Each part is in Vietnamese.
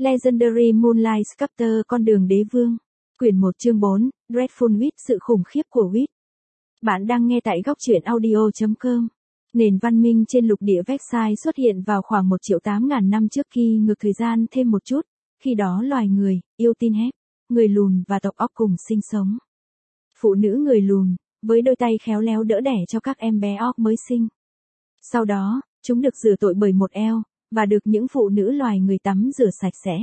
Legendary Moonlight Sculptor con đường đế vương. Quyển 1 chương 4, Dreadful Wit sự khủng khiếp của Wit. Bạn đang nghe tại góc truyện audio.com. Nền văn minh trên lục địa Versailles xuất hiện vào khoảng 1.800.000 năm trước khi ngược thời gian thêm một chút, khi đó loài người, yêu tin hép, người lùn và tộc óc cùng sinh sống. Phụ nữ người lùn, với đôi tay khéo léo đỡ đẻ cho các em bé óc mới sinh. Sau đó, chúng được rửa tội bởi một eo, và được những phụ nữ loài người tắm rửa sạch sẽ.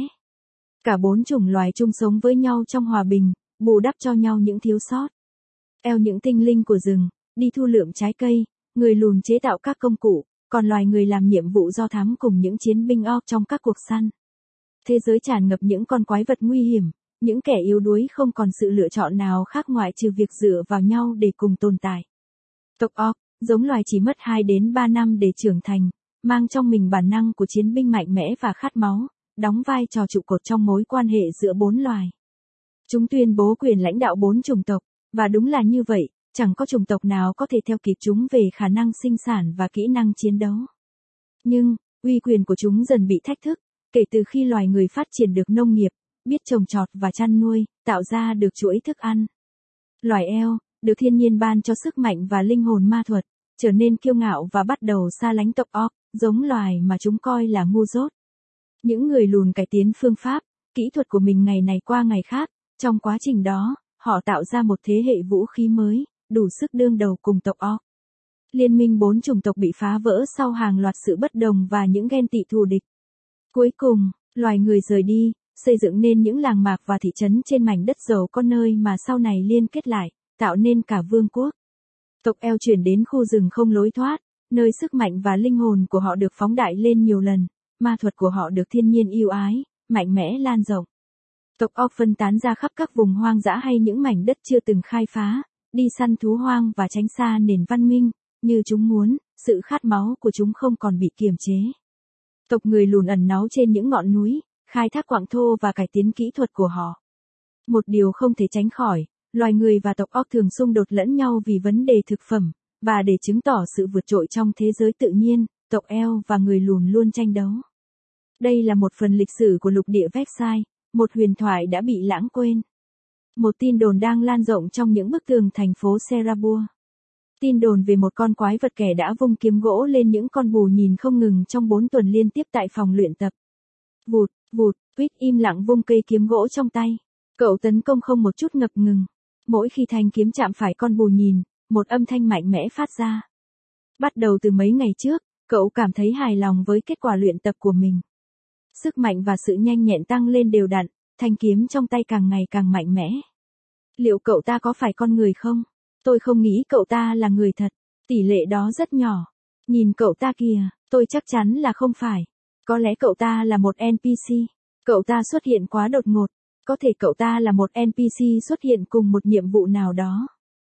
Cả 4 chủng loài chung sống với nhau trong hòa bình, bù đắp cho nhau những thiếu sót. Eo những tinh linh của rừng, đi thu lượm trái cây, người lùn chế tạo các công cụ, còn loài người làm nhiệm vụ do thám cùng những chiến binh orc trong các cuộc săn. Thế giới tràn ngập những con quái vật nguy hiểm, những kẻ yếu đuối không còn sự lựa chọn nào khác ngoại trừ việc dựa vào nhau để cùng tồn tại. Tộc orc, giống loài chỉ mất 2 đến 3 năm để trưởng thành, mang trong mình bản năng của chiến binh mạnh mẽ và khát máu, đóng vai trò trụ cột trong mối quan hệ giữa 4 loài. Chúng tuyên bố quyền lãnh đạo 4 chủng tộc, và đúng là như vậy, chẳng có chủng tộc nào có thể theo kịp chúng về khả năng sinh sản và kỹ năng chiến đấu. Nhưng, uy quyền của chúng dần bị thách thức, kể từ khi loài người phát triển được nông nghiệp, biết trồng trọt và chăn nuôi, tạo ra được chuỗi thức ăn. Loài eo, được thiên nhiên ban cho sức mạnh và linh hồn ma thuật, trở nên kiêu ngạo và bắt đầu xa lánh tộc orc, giống loài mà chúng coi là ngu dốt. Những người lùn cải tiến phương pháp, kỹ thuật của mình ngày này qua ngày khác, trong quá trình đó, họ tạo ra một thế hệ vũ khí mới, đủ sức đương đầu cùng tộc orc. Liên minh 4 chủng tộc bị phá vỡ sau hàng loạt sự bất đồng và những ghen tị thù địch. Cuối cùng, loài người rời đi, xây dựng nên những làng mạc và thị trấn trên mảnh đất giàu có nơi mà sau này liên kết lại, tạo nên cả vương quốc. Tộc eo chuyển đến khu rừng không lối thoát, nơi sức mạnh và linh hồn của họ được phóng đại lên nhiều lần, ma thuật của họ được thiên nhiên yêu ái, mạnh mẽ lan rộng. Tộc orc phân tán ra khắp các vùng hoang dã hay những mảnh đất chưa từng khai phá, đi săn thú hoang và tránh xa nền văn minh, như chúng muốn, sự khát máu của chúng không còn bị kiềm chế. Tộc người lùn ẩn náu trên những ngọn núi, khai thác quặng thô và cải tiến kỹ thuật của họ. Một điều không thể tránh khỏi, loài người và tộc orc thường xung đột lẫn nhau vì vấn đề thực phẩm, và để chứng tỏ sự vượt trội trong thế giới tự nhiên, tộc eo và người lùn luôn tranh đấu. Đây là một phần lịch sử của lục địa Versailles, một huyền thoại đã bị lãng quên. Một tin đồn đang lan rộng trong những bức tường thành phố Serabur. Tin đồn về một con quái vật kẻ đã vung kiếm gỗ lên những con bù nhìn không ngừng trong 4 tuần liên tiếp tại phòng luyện tập. Vụt, vụt, Wit im lặng vung cây kiếm gỗ trong tay. Cậu tấn công không một chút ngập ngừng. Mỗi khi thanh kiếm chạm phải con bù nhìn, một âm thanh mạnh mẽ phát ra. Bắt đầu từ mấy ngày trước, cậu cảm thấy hài lòng với kết quả luyện tập của mình. Sức mạnh và sự nhanh nhẹn tăng lên đều đặn, thanh kiếm trong tay càng ngày càng mạnh mẽ. Liệu cậu ta có phải con người không? Tôi không nghĩ cậu ta là người thật, tỷ lệ đó rất nhỏ. Nhìn cậu ta kìa, tôi chắc chắn là không phải. Có lẽ cậu ta là một NPC. Cậu ta xuất hiện quá đột ngột. Có thể cậu ta là một NPC xuất hiện cùng một nhiệm vụ nào đó.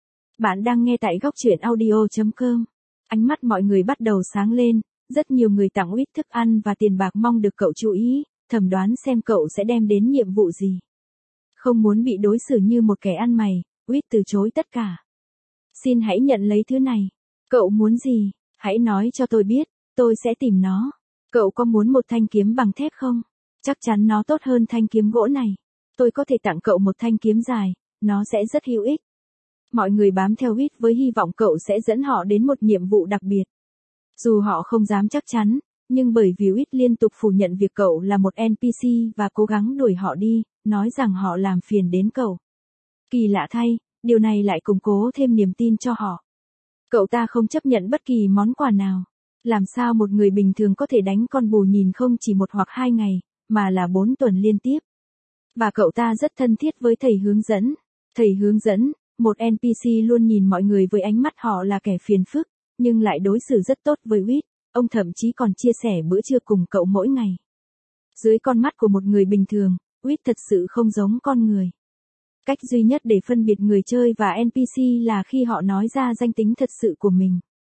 Bạn đang nghe tại góc truyện audio.com. Ánh mắt mọi người bắt đầu sáng lên, rất nhiều người tặng Wit thức ăn và tiền bạc mong được cậu chú ý, thẩm đoán xem cậu sẽ đem đến nhiệm vụ gì. Không muốn bị đối xử như một kẻ ăn mày, Wit từ chối tất cả. Xin hãy nhận lấy thứ này. Cậu muốn gì? Hãy nói cho tôi biết, tôi sẽ tìm nó. Cậu có muốn một thanh kiếm bằng thép không? Chắc chắn nó tốt hơn thanh kiếm gỗ này. Tôi có thể tặng cậu một thanh kiếm dài, nó sẽ rất hữu ích. Mọi người bám theo Wit với hy vọng cậu sẽ dẫn họ đến một nhiệm vụ đặc biệt. Dù họ không dám chắc chắn, nhưng bởi vì Wit liên tục phủ nhận việc cậu là một NPC và cố gắng đuổi họ đi, nói rằng họ làm phiền đến cậu. Kỳ lạ thay, điều này lại củng cố thêm niềm tin cho họ. Cậu ta không chấp nhận bất kỳ món quà nào. Làm sao một người bình thường có thể đánh con bù nhìn không chỉ 1 hoặc 2 ngày, mà là 4 tuần liên tiếp. Và cậu ta rất thân thiết với thầy hướng dẫn. Thầy hướng dẫn, một NPC luôn nhìn mọi người với ánh mắt họ là kẻ phiền phức, nhưng lại đối xử rất tốt với Wit. Ông thậm chí còn chia sẻ bữa trưa cùng cậu mỗi ngày. Dưới con mắt của một người bình thường, Wit thật sự không giống con người. Cách duy nhất để phân biệt người chơi và NPC là khi họ nói ra danh tính thật sự của mình.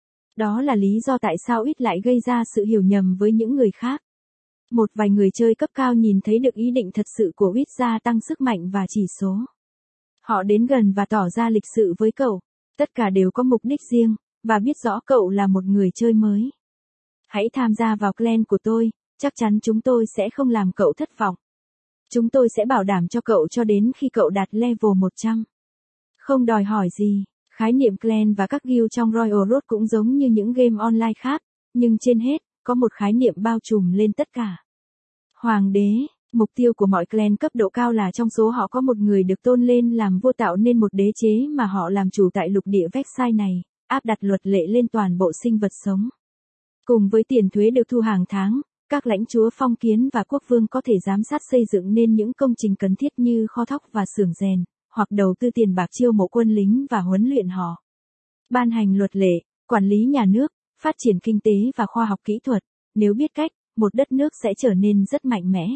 Đó là lý do tại sao Wit lại gây ra sự hiểu nhầm với những người khác. Một vài người chơi cấp cao nhìn thấy được ý định thật sự của Wit gia tăng sức mạnh và chỉ số. Họ đến gần và tỏ ra lịch sự với cậu. Tất cả đều có mục đích riêng, và biết rõ cậu là một người chơi mới. Hãy tham gia vào clan của tôi, chắc chắn chúng tôi sẽ không làm cậu thất vọng. Chúng tôi sẽ bảo đảm cho cậu cho đến khi cậu đạt level 100. Không đòi hỏi gì. Khái niệm clan và các guild trong Royal Road cũng giống như những game online khác, nhưng trên hết, có một khái niệm bao trùm lên tất cả. Hoàng đế, mục tiêu của mọi clan cấp độ cao là trong số họ có một người được tôn lên làm vua, tạo nên một đế chế mà họ làm chủ tại lục địa Vexai này, áp đặt luật lệ lên toàn bộ sinh vật sống. Cùng với tiền thuế được thu hàng tháng, các lãnh chúa phong kiến và quốc vương có thể giám sát xây dựng nên những công trình cần thiết như kho thóc và xưởng rèn, hoặc đầu tư tiền bạc chiêu mộ quân lính và huấn luyện họ. Ban hành luật lệ, quản lý nhà nước, phát triển kinh tế và khoa học kỹ thuật, nếu biết cách, một đất nước sẽ trở nên rất mạnh mẽ.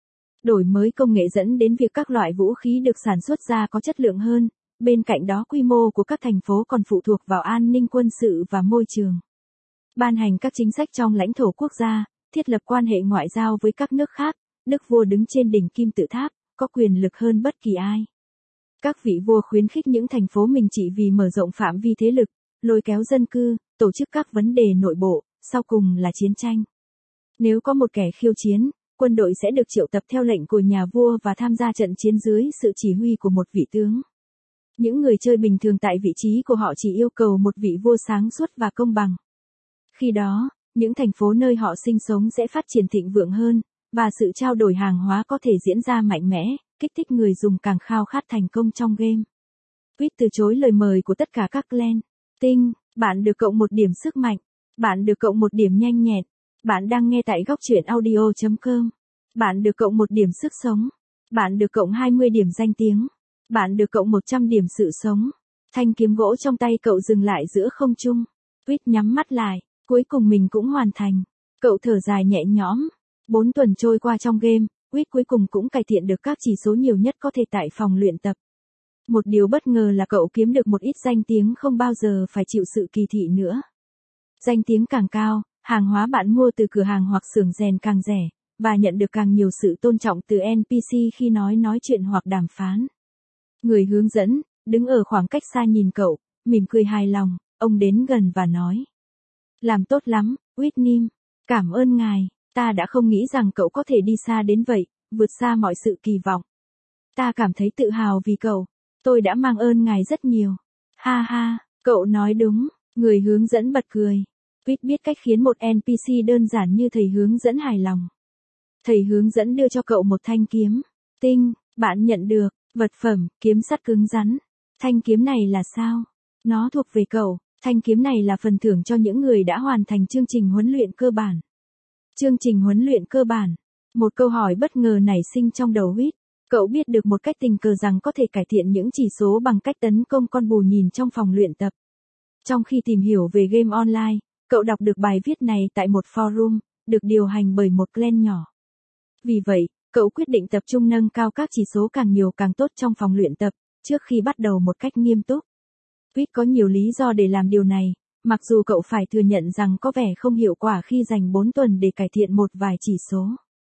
Đổi mới công nghệ dẫn đến việc các loại vũ khí được sản xuất ra có chất lượng hơn, bên cạnh đó quy mô của các thành phố còn phụ thuộc vào an ninh quân sự và môi trường. Ban hành các chính sách trong lãnh thổ quốc gia, thiết lập quan hệ ngoại giao với các nước khác, đức vua đứng trên đỉnh kim tự tháp, có quyền lực hơn bất kỳ ai. Các vị vua khuyến khích những thành phố mình trị vì mở rộng phạm vi thế lực, lôi kéo dân cư, tổ chức các vấn đề nội bộ, sau cùng là chiến tranh. Nếu có một kẻ khiêu chiến, quân đội sẽ được triệu tập theo lệnh của nhà vua và tham gia trận chiến dưới sự chỉ huy của một vị tướng. Những người chơi bình thường tại vị trí của họ chỉ yêu cầu một vị vua sáng suốt và công bằng. Khi đó, những thành phố nơi họ sinh sống sẽ phát triển thịnh vượng hơn, và sự trao đổi hàng hóa có thể diễn ra mạnh mẽ, kích thích người dùng càng khao khát thành công trong game. Quýt từ chối lời mời của tất cả các clan. Tinh, bạn được cộng một điểm sức mạnh. Bạn được cộng một điểm nhanh nhẹn. Bạn đang nghe tại góc truyện audio.com. Bạn được cộng một điểm sức sống. Bạn được cộng 20 điểm danh tiếng. Bạn được cộng 100 điểm sự sống. Thanh kiếm gỗ trong tay cậu dừng lại giữa không trung. Quýt nhắm mắt lại. Cuối cùng mình cũng hoàn thành. Cậu thở dài nhẹ nhõm. 4 tuần trôi qua trong game, Quýt cuối cùng cũng cải thiện được các chỉ số nhiều nhất có thể tại phòng luyện tập. Một điều bất ngờ là cậu kiếm được một ít danh tiếng không bao giờ phải chịu sự kỳ thị nữa. Danh tiếng càng cao, hàng hóa bạn mua từ cửa hàng hoặc xưởng rèn càng rẻ, và nhận được càng nhiều sự tôn trọng từ NPC khi nói chuyện hoặc đàm phán. Người hướng dẫn, đứng ở khoảng cách xa nhìn cậu, mỉm cười hài lòng, ông đến gần và nói. Làm tốt lắm, Whitney. Cảm ơn ngài, ta đã không nghĩ rằng cậu có thể đi xa đến vậy, vượt xa mọi sự kỳ vọng. Ta cảm thấy tự hào vì cậu, tôi đã mang ơn ngài rất nhiều. Ha ha, cậu nói đúng, người hướng dẫn bật cười. Quýt biết cách khiến một NPC đơn giản như thầy hướng dẫn hài lòng. Thầy hướng dẫn đưa cho cậu một thanh kiếm. Tinh, bạn nhận được, vật phẩm, kiếm sắt cứng rắn. Thanh kiếm này là sao? Nó thuộc về cậu, thanh kiếm này là phần thưởng cho những người đã hoàn thành chương trình huấn luyện cơ bản. Chương trình huấn luyện cơ bản. Một câu hỏi bất ngờ nảy sinh trong đầu Quýt. Cậu biết được một cách tình cờ rằng có thể cải thiện những chỉ số bằng cách tấn công con bù nhìn trong phòng luyện tập. Trong khi tìm hiểu về game online, cậu đọc được bài viết này tại một forum, được điều hành bởi một clan nhỏ. Vì vậy, cậu quyết định tập trung nâng cao các chỉ số càng nhiều càng tốt trong phòng luyện tập, trước khi bắt đầu một cách nghiêm túc. Quýt có nhiều lý do để làm điều này, mặc dù cậu phải thừa nhận rằng có vẻ không hiệu quả khi dành 4 tuần để cải thiện một vài chỉ số.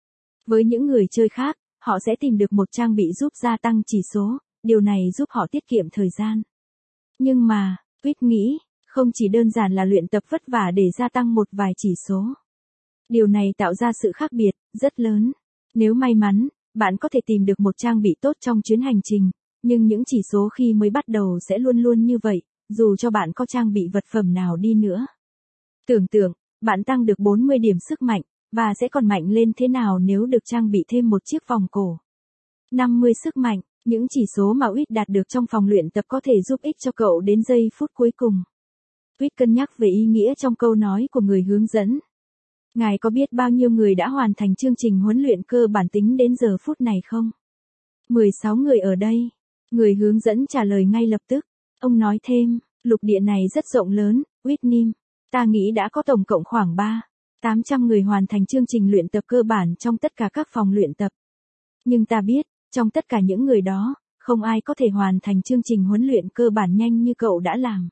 Với những người chơi khác, họ sẽ tìm được một trang bị giúp gia tăng chỉ số, điều này giúp họ tiết kiệm thời gian. Nhưng mà, Quýt nghĩ, không chỉ đơn giản là luyện tập vất vả để gia tăng một vài chỉ số. Điều này tạo ra sự khác biệt, rất lớn. Nếu may mắn, bạn có thể tìm được một trang bị tốt trong chuyến hành trình, nhưng những chỉ số khi mới bắt đầu sẽ luôn luôn như vậy, dù cho bạn có trang bị vật phẩm nào đi nữa. Tưởng tượng, bạn tăng được 40 điểm sức mạnh, và sẽ còn mạnh lên thế nào nếu được trang bị thêm một chiếc vòng cổ. 50 sức mạnh, những chỉ số mà Quýt đạt được trong phòng luyện tập có thể giúp ích cho cậu đến giây phút cuối cùng. Quýt cân nhắc về ý nghĩa trong câu nói của người hướng dẫn. Ngài có biết bao nhiêu người đã hoàn thành chương trình huấn luyện cơ bản tính đến giờ phút này không? 16 người ở đây. Người hướng dẫn trả lời ngay lập tức. Ông nói thêm, lục địa này rất rộng lớn, Whitney. Ta nghĩ đã có tổng cộng khoảng 800 người hoàn thành chương trình luyện tập cơ bản trong tất cả các phòng luyện tập. Nhưng ta biết, trong tất cả những người đó, không ai có thể hoàn thành chương trình huấn luyện cơ bản nhanh như cậu đã làm.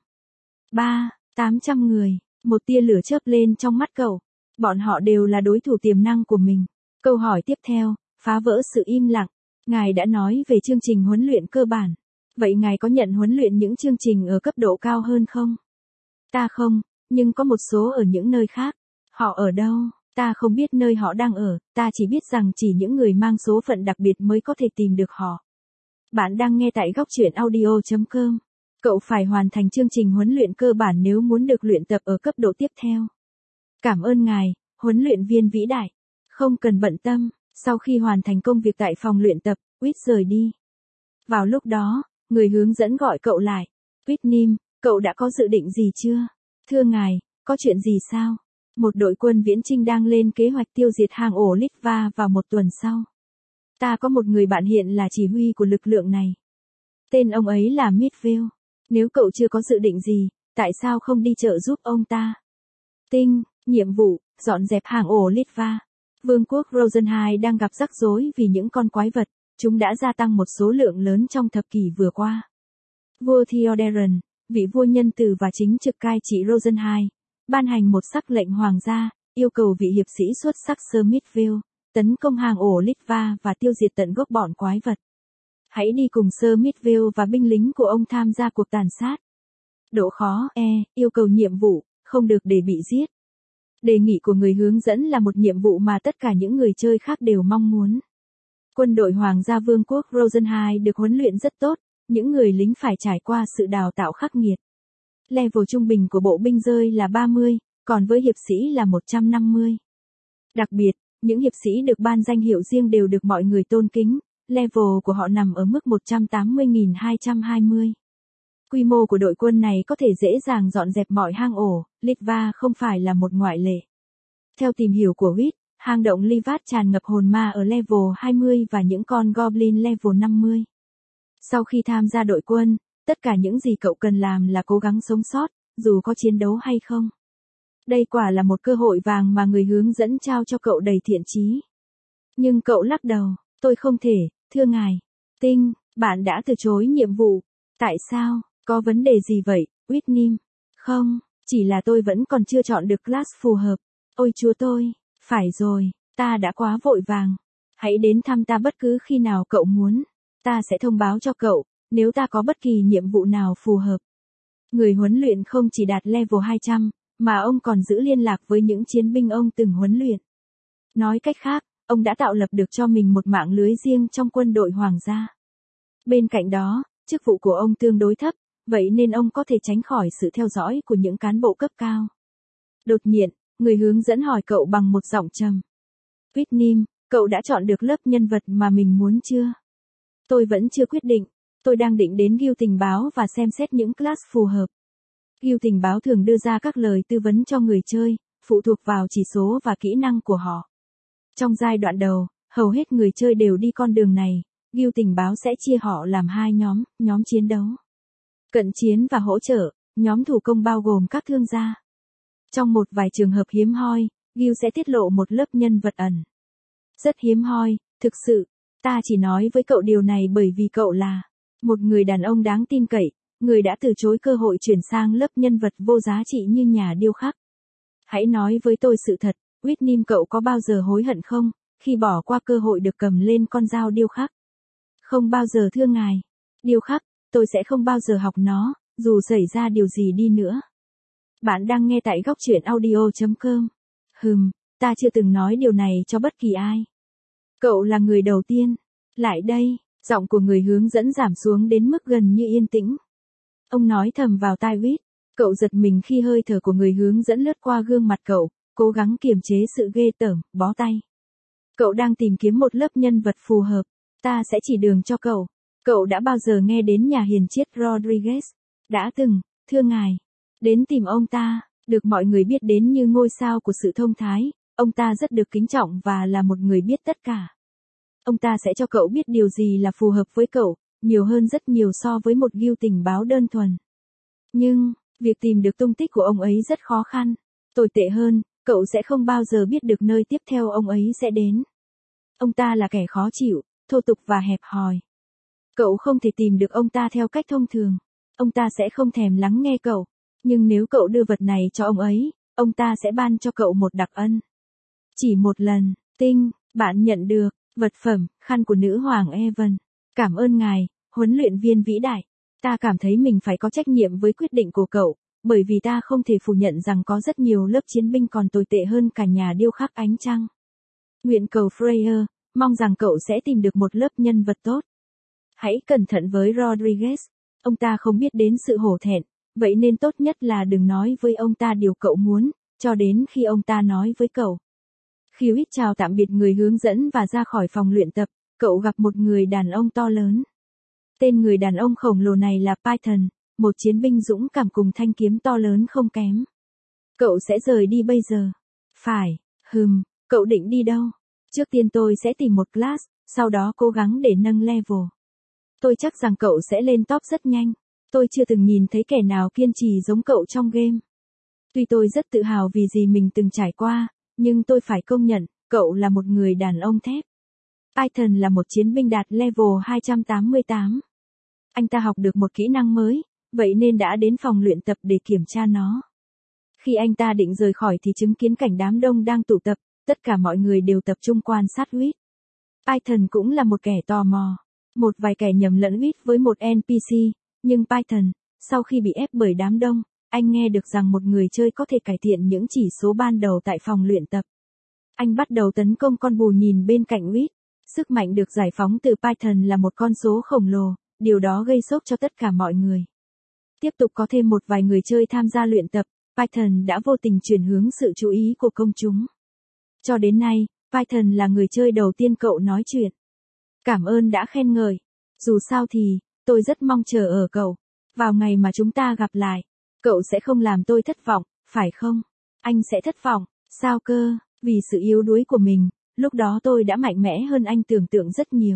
800 người, một tia lửa chớp lên trong mắt cậu. Bọn họ đều là đối thủ tiềm năng của mình. Câu hỏi tiếp theo, phá vỡ sự im lặng. Ngài đã nói về chương trình huấn luyện cơ bản. Vậy ngài có nhận huấn luyện những chương trình ở cấp độ cao hơn không? Ta không, nhưng có một số ở những nơi khác. Họ ở đâu? Ta không biết nơi họ đang ở, ta chỉ biết rằng chỉ những người mang số phận đặc biệt mới có thể tìm được họ. Bạn đang nghe tại góc truyện audio.com. Cậu phải hoàn thành chương trình huấn luyện cơ bản nếu muốn được luyện tập ở cấp độ tiếp theo. Cảm ơn ngài, huấn luyện viên vĩ đại. Không cần bận tâm, sau khi hoàn thành công việc tại phòng luyện tập, Whit rời đi. Vào lúc đó, người hướng dẫn gọi cậu lại. Whitney, cậu đã có dự định gì chưa? Thưa ngài, có chuyện gì sao? Một đội quân viễn chinh đang lên kế hoạch tiêu diệt hang ổ Litva vào một tuần sau. Ta có một người bạn hiện là chỉ huy của lực lượng này. Tên ông ấy là Midville. Nếu cậu chưa có dự định gì, tại sao không đi trợ giúp ông ta? Tinh, nhiệm vụ, dọn dẹp hang ổ Litva. Vương quốc Rosenheim đang gặp rắc rối vì những con quái vật, chúng đã gia tăng một số lượng lớn trong thập kỷ vừa qua. Vua Theodoren, vị vua nhân từ và chính trực cai trị Rosenheim, ban hành một sắc lệnh hoàng gia, yêu cầu vị hiệp sĩ xuất sắc Sir Midville tấn công hang ổ Litva và tiêu diệt tận gốc bọn quái vật. Hãy đi cùng Sir Midville và binh lính của ông tham gia cuộc tàn sát. Độ khó yêu cầu nhiệm vụ, không được để bị giết. Đề nghị của người hướng dẫn là một nhiệm vụ mà tất cả những người chơi khác đều mong muốn. Quân đội Hoàng gia Vương quốc Rosenheim được huấn luyện rất tốt, những người lính phải trải qua sự đào tạo khắc nghiệt. Level trung bình của bộ binh rơi là 30, còn với hiệp sĩ là 150. Đặc biệt, những hiệp sĩ được ban danh hiệu riêng đều được mọi người tôn kính, level của họ nằm ở mức 180.220. Quy mô của đội quân này có thể dễ dàng dọn dẹp mọi hang ổ, Litva không phải là một ngoại lệ. Theo tìm hiểu của Whit, hang động Livat tràn ngập hồn ma ở level 20 và những con goblin level 50. Sau khi tham gia đội quân, tất cả những gì cậu cần làm là cố gắng sống sót, dù có chiến đấu hay không. Đây quả là một cơ hội vàng mà người hướng dẫn trao cho cậu đầy thiện chí. Nhưng cậu lắc đầu, tôi không thể, thưa ngài. Tinh, bạn đã từ chối nhiệm vụ. Tại sao? Có vấn đề gì vậy, Whitney? Không, chỉ là tôi vẫn còn chưa chọn được class phù hợp. Ôi chúa tôi, phải rồi, ta đã quá vội vàng. Hãy đến thăm ta bất cứ khi nào cậu muốn. Ta sẽ thông báo cho cậu, nếu ta có bất kỳ nhiệm vụ nào phù hợp. Người huấn luyện không chỉ đạt level 200, mà ông còn giữ liên lạc với những chiến binh ông từng huấn luyện. Nói cách khác, ông đã tạo lập được cho mình một mạng lưới riêng trong quân đội hoàng gia. Bên cạnh đó, chức vụ của ông tương đối thấp, vậy nên ông có thể tránh khỏi sự theo dõi của những cán bộ cấp cao. Đột nhiên, người hướng dẫn hỏi cậu bằng một giọng trầm. Whitney, cậu đã chọn được lớp nhân vật mà mình muốn chưa? Tôi vẫn chưa quyết định, tôi đang định đến guild tình báo và xem xét những class phù hợp. Guild tình báo thường đưa ra các lời tư vấn cho người chơi, phụ thuộc vào chỉ số và kỹ năng của họ. Trong giai đoạn đầu, hầu hết người chơi đều đi con đường này, guild tình báo sẽ chia họ làm hai nhóm chiến đấu, cận chiến và hỗ trợ, nhóm thủ công bao gồm các thương gia. Trong một vài trường hợp hiếm hoi, guild sẽ tiết lộ một lớp nhân vật ẩn. Rất hiếm hoi, thực sự, ta chỉ nói với cậu điều này bởi vì cậu là một người đàn ông đáng tin cậy, người đã từ chối cơ hội chuyển sang lớp nhân vật vô giá trị như nhà điêu khắc. Hãy nói với tôi sự thật, Whitney, cậu có bao giờ hối hận không, khi bỏ qua cơ hội được cầm lên con dao điêu khắc? Không bao giờ thưa ngài. Điêu khắc, tôi sẽ không bao giờ học nó, dù xảy ra điều gì đi nữa. Bạn đang nghe tại góc truyện audio.com. Ta chưa từng nói điều này cho bất kỳ ai. Cậu là người đầu tiên. Lại đây, giọng của người hướng dẫn giảm xuống đến mức gần như yên tĩnh. Ông nói thầm vào tai Whit. Cậu giật mình khi hơi thở của người hướng dẫn lướt qua gương mặt cậu, cố gắng kiềm chế sự ghê tởm, bó tay. Cậu đang tìm kiếm một lớp nhân vật phù hợp. Ta sẽ chỉ đường cho cậu. Cậu đã bao giờ nghe đến nhà hiền triết Rodriguez? Đã từng, thưa ngài. Đến tìm ông ta, được mọi người biết đến như ngôi sao của sự thông thái, ông ta rất được kính trọng và là một người biết tất cả. Ông ta sẽ cho cậu biết điều gì là phù hợp với cậu, nhiều hơn rất nhiều so với một guild tình báo đơn thuần. Nhưng, việc tìm được tung tích của ông ấy rất khó khăn. Tồi tệ hơn, cậu sẽ không bao giờ biết được nơi tiếp theo ông ấy sẽ đến. Ông ta là kẻ khó chịu, thô tục và hẹp hòi. Cậu không thể tìm được ông ta theo cách thông thường. Ông ta sẽ không thèm lắng nghe cậu. Nhưng nếu cậu đưa vật này cho ông ta sẽ ban cho cậu một đặc ân. Chỉ một lần, Tinh, bạn nhận được vật phẩm, khăn của nữ hoàng Evan. Cảm ơn ngài, huấn luyện viên vĩ đại. Ta cảm thấy mình phải có trách nhiệm với quyết định của cậu, bởi vì ta không thể phủ nhận rằng có rất nhiều lớp chiến binh còn tồi tệ hơn cả nhà điêu khắc ánh trăng. Nguyện cầu Freya, mong rằng cậu sẽ tìm được một lớp nhân vật tốt. Hãy cẩn thận với Rodriguez, ông ta không biết đến sự hổ thẹn, vậy nên tốt nhất là đừng nói với ông ta điều cậu muốn, cho đến khi ông ta nói với cậu. Khi Whit chào tạm biệt người hướng dẫn và ra khỏi phòng luyện tập, cậu gặp một người đàn ông to lớn. Tên người đàn ông khổng lồ này là Python, một chiến binh dũng cảm cùng thanh kiếm to lớn không kém. Cậu sẽ rời đi bây giờ. Phải, cậu định đi đâu? Trước tiên tôi sẽ tìm một class, sau đó cố gắng để nâng level. Tôi chắc rằng cậu sẽ lên top rất nhanh. Tôi chưa từng nhìn thấy kẻ nào kiên trì giống cậu trong game. Tuy tôi rất tự hào vì gì mình từng trải qua, nhưng tôi phải công nhận, cậu là một người đàn ông thép. Python là một chiến binh đạt level 288. Anh ta học được một kỹ năng mới, vậy nên đã đến phòng luyện tập để kiểm tra nó. Khi anh ta định rời khỏi thì chứng kiến cảnh đám đông đang tụ tập, tất cả mọi người đều tập trung quan sát Whit. Python cũng là một kẻ tò mò. Một vài kẻ nhầm lẫn Whit với một NPC, nhưng Python, sau khi bị ép bởi đám đông, anh nghe được rằng một người chơi có thể cải thiện những chỉ số ban đầu tại phòng luyện tập. Anh bắt đầu tấn công con bù nhìn bên cạnh Whit. Sức mạnh được giải phóng từ Python là một con số khổng lồ, điều đó gây sốc cho tất cả mọi người. Tiếp tục có thêm một vài người chơi tham gia luyện tập, Python đã vô tình chuyển hướng sự chú ý của công chúng. Cho đến nay, Python là người chơi đầu tiên cậu nói chuyện. Cảm ơn đã khen ngợi. Dù sao thì, tôi rất mong chờ ở cậu. Vào ngày mà chúng ta gặp lại, cậu sẽ không làm tôi thất vọng, phải không? Anh sẽ thất vọng, sao cơ? Vì sự yếu đuối của mình, lúc đó tôi đã mạnh mẽ hơn anh tưởng tượng rất nhiều.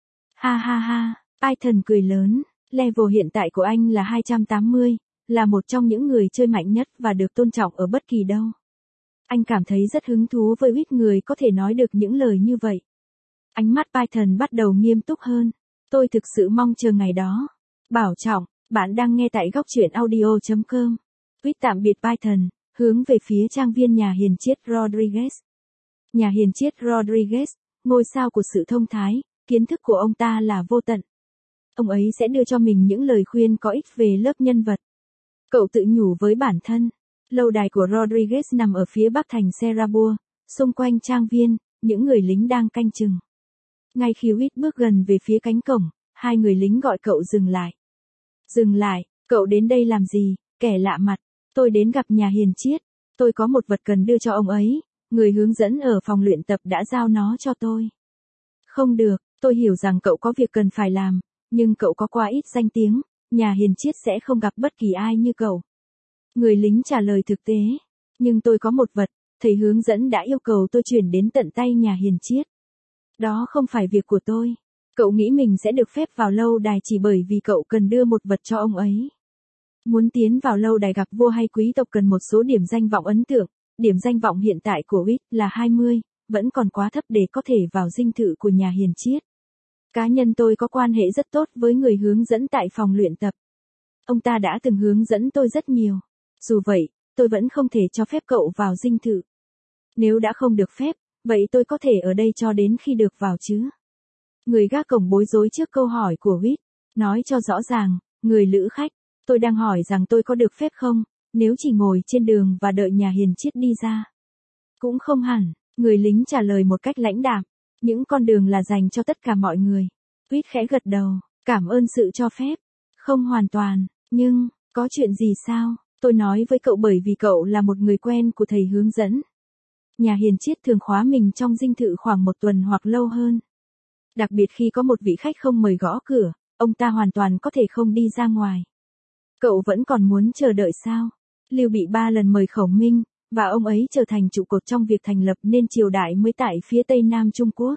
Ha ha ha, Python cười lớn. Level hiện tại của anh là 280, là một trong những người chơi mạnh nhất và được tôn trọng ở bất kỳ đâu. Anh cảm thấy rất hứng thú với Whit người có thể nói được những lời như vậy. Ánh mắt Python bắt đầu nghiêm túc hơn. Tôi thực sự mong chờ ngày đó. Bảo trọng, bạn đang nghe tại góc truyện audio.com. Whit tạm biệt Python, hướng về phía trang viên nhà hiền triết Rodriguez. Nhà hiền triết Rodriguez, ngôi sao của sự thông thái, kiến thức của ông ta là vô tận. Ông ấy sẽ đưa cho mình những lời khuyên có ích về lớp nhân vật. Cậu tự nhủ với bản thân. Lâu đài của Rodriguez nằm ở phía bắc thành Serabua, xung quanh trang viên, những người lính đang canh chừng. Ngay khi Whit bước gần về phía cánh cổng, hai người lính gọi cậu dừng lại. Dừng lại, cậu đến đây làm gì, kẻ lạ mặt? Tôi đến gặp nhà hiền triết. Tôi có một vật cần đưa cho ông ấy, người hướng dẫn ở phòng luyện tập đã giao nó cho tôi. Không được, tôi hiểu rằng cậu có việc cần phải làm, nhưng cậu có quá ít danh tiếng, nhà hiền triết sẽ không gặp bất kỳ ai như cậu. Người lính trả lời thực tế. Nhưng tôi có một vật, thầy hướng dẫn đã yêu cầu tôi chuyển đến tận tay nhà hiền triết. Đó không phải việc của tôi. Cậu nghĩ mình sẽ được phép vào lâu đài chỉ bởi vì cậu cần đưa một vật cho ông ấy. Muốn tiến vào lâu đài gặp vua hay quý tộc cần một số điểm danh vọng ấn tượng. Điểm danh vọng hiện tại của Whit là 20, vẫn còn quá thấp để có thể vào dinh thự của nhà hiền triết. Cá nhân tôi có quan hệ rất tốt với người hướng dẫn tại phòng luyện tập. Ông ta đã từng hướng dẫn tôi rất nhiều. Dù vậy, tôi vẫn không thể cho phép cậu vào dinh thự. Nếu đã không được phép, vậy tôi có thể ở đây cho đến khi được vào chứ? Người gác cổng bối rối trước câu hỏi của Whit. Nói cho rõ ràng, người lữ khách, tôi đang hỏi rằng tôi có được phép không, nếu chỉ ngồi trên đường và đợi nhà hiền triết đi ra. Cũng không hẳn, người lính trả lời một cách lãnh đạm. Những con đường là dành cho tất cả mọi người. Whit khẽ gật đầu, cảm ơn sự cho phép. Không hoàn toàn, nhưng, có chuyện gì sao? Tôi nói với cậu bởi vì cậu là một người quen của thầy hướng dẫn. Nhà hiền triết thường khóa mình trong dinh thự khoảng 1 tuần hoặc lâu hơn. Đặc biệt khi có một vị khách không mời gõ cửa, ông ta hoàn toàn có thể không đi ra ngoài. Cậu vẫn còn muốn chờ đợi sao? Lưu Bị 3 lần mời Khổng Minh, và ông ấy trở thành trụ cột trong việc thành lập nên triều đại mới tại phía tây nam Trung Quốc.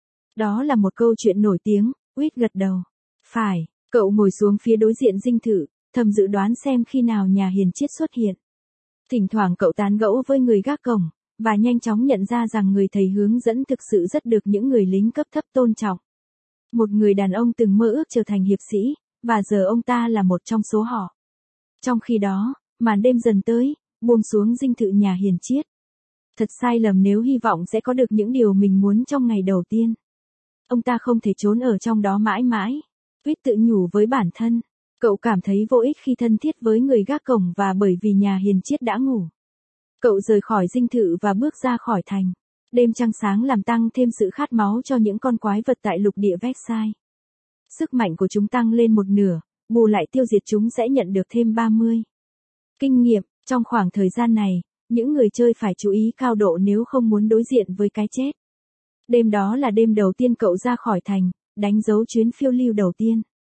Đó là một câu chuyện nổi tiếng, Whit gật đầu. Phải, cậu ngồi xuống phía đối diện dinh thự, thầm dự đoán xem khi nào nhà hiền triết xuất hiện. Thỉnh thoảng cậu tán gẫu với người gác cổng, và nhanh chóng nhận ra rằng người thầy hướng dẫn thực sự rất được những người lính cấp thấp tôn trọng. Một người đàn ông từng mơ ước trở thành hiệp sĩ, và giờ ông ta là một trong số họ. Trong khi đó, màn đêm dần tới, buông xuống dinh thự nhà hiền triết. Thật sai lầm nếu hy vọng sẽ có được những điều mình muốn trong ngày đầu tiên. Ông ta không thể trốn ở trong đó mãi mãi. Whit tự nhủ với bản thân. Cậu cảm thấy vô ích khi thân thiết với người gác cổng và bởi vì nhà hiền triết đã ngủ. Cậu rời khỏi dinh thự và bước ra khỏi thành. Đêm trăng sáng làm tăng thêm sự khát máu cho những con quái vật tại lục địa Versailles. Sức mạnh của chúng tăng lên một nửa, bù lại tiêu diệt chúng sẽ nhận được thêm 30. Kinh nghiệm, trong khoảng thời gian này, những người chơi phải chú ý cao độ nếu không muốn đối diện với cái chết. Đêm đó là đêm đầu tiên cậu ra khỏi thành, đánh dấu chuyến phiêu lưu đầu tiên.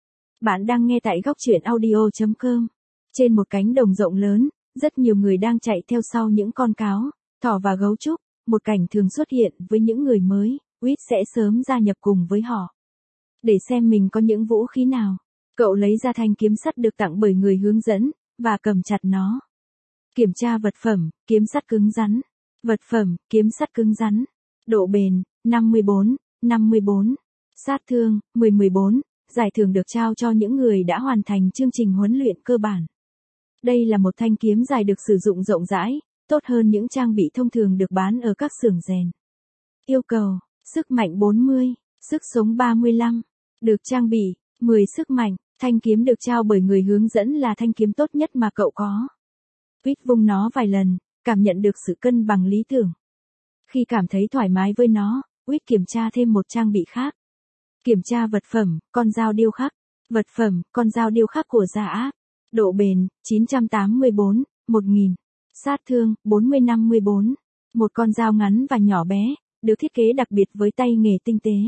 Bạn đang nghe tại góc truyện audio.com. Trên một cánh đồng rộng lớn, rất nhiều người đang chạy theo sau những con cáo, thỏ và gấu trúc, một cảnh thường xuất hiện với những người mới, Wit sẽ sớm gia nhập cùng với họ. Để xem mình có những vũ khí nào, cậu lấy ra thanh kiếm sắt được tặng bởi người hướng dẫn, và cầm chặt nó. Kiểm tra vật phẩm, kiếm sắt cứng rắn. Vật phẩm, kiếm sắt cứng rắn. Độ bền, 54, 54. Sát thương, 10-14. Giải thưởng được trao cho những người đã hoàn thành chương trình huấn luyện cơ bản. Đây là một thanh kiếm dài được sử dụng rộng rãi, tốt hơn những trang bị thông thường được bán ở các xưởng rèn. Yêu cầu, sức mạnh 40, sức sống 35. Được trang bị, 10 sức mạnh. Thanh kiếm được trao bởi người hướng dẫn là thanh kiếm tốt nhất mà cậu có. Wit vung nó vài lần, cảm nhận được sự cân bằng lý tưởng. Khi cảm thấy thoải mái với nó, Wit kiểm tra thêm một trang bị khác. Kiểm tra vật phẩm, con dao điêu khắc. Vật phẩm, con dao điêu khắc của Gia Ác. Độ bền, 984, 1000. Sát thương, 40-54. Một con dao ngắn và nhỏ bé, được thiết kế đặc biệt với tay nghề tinh tế.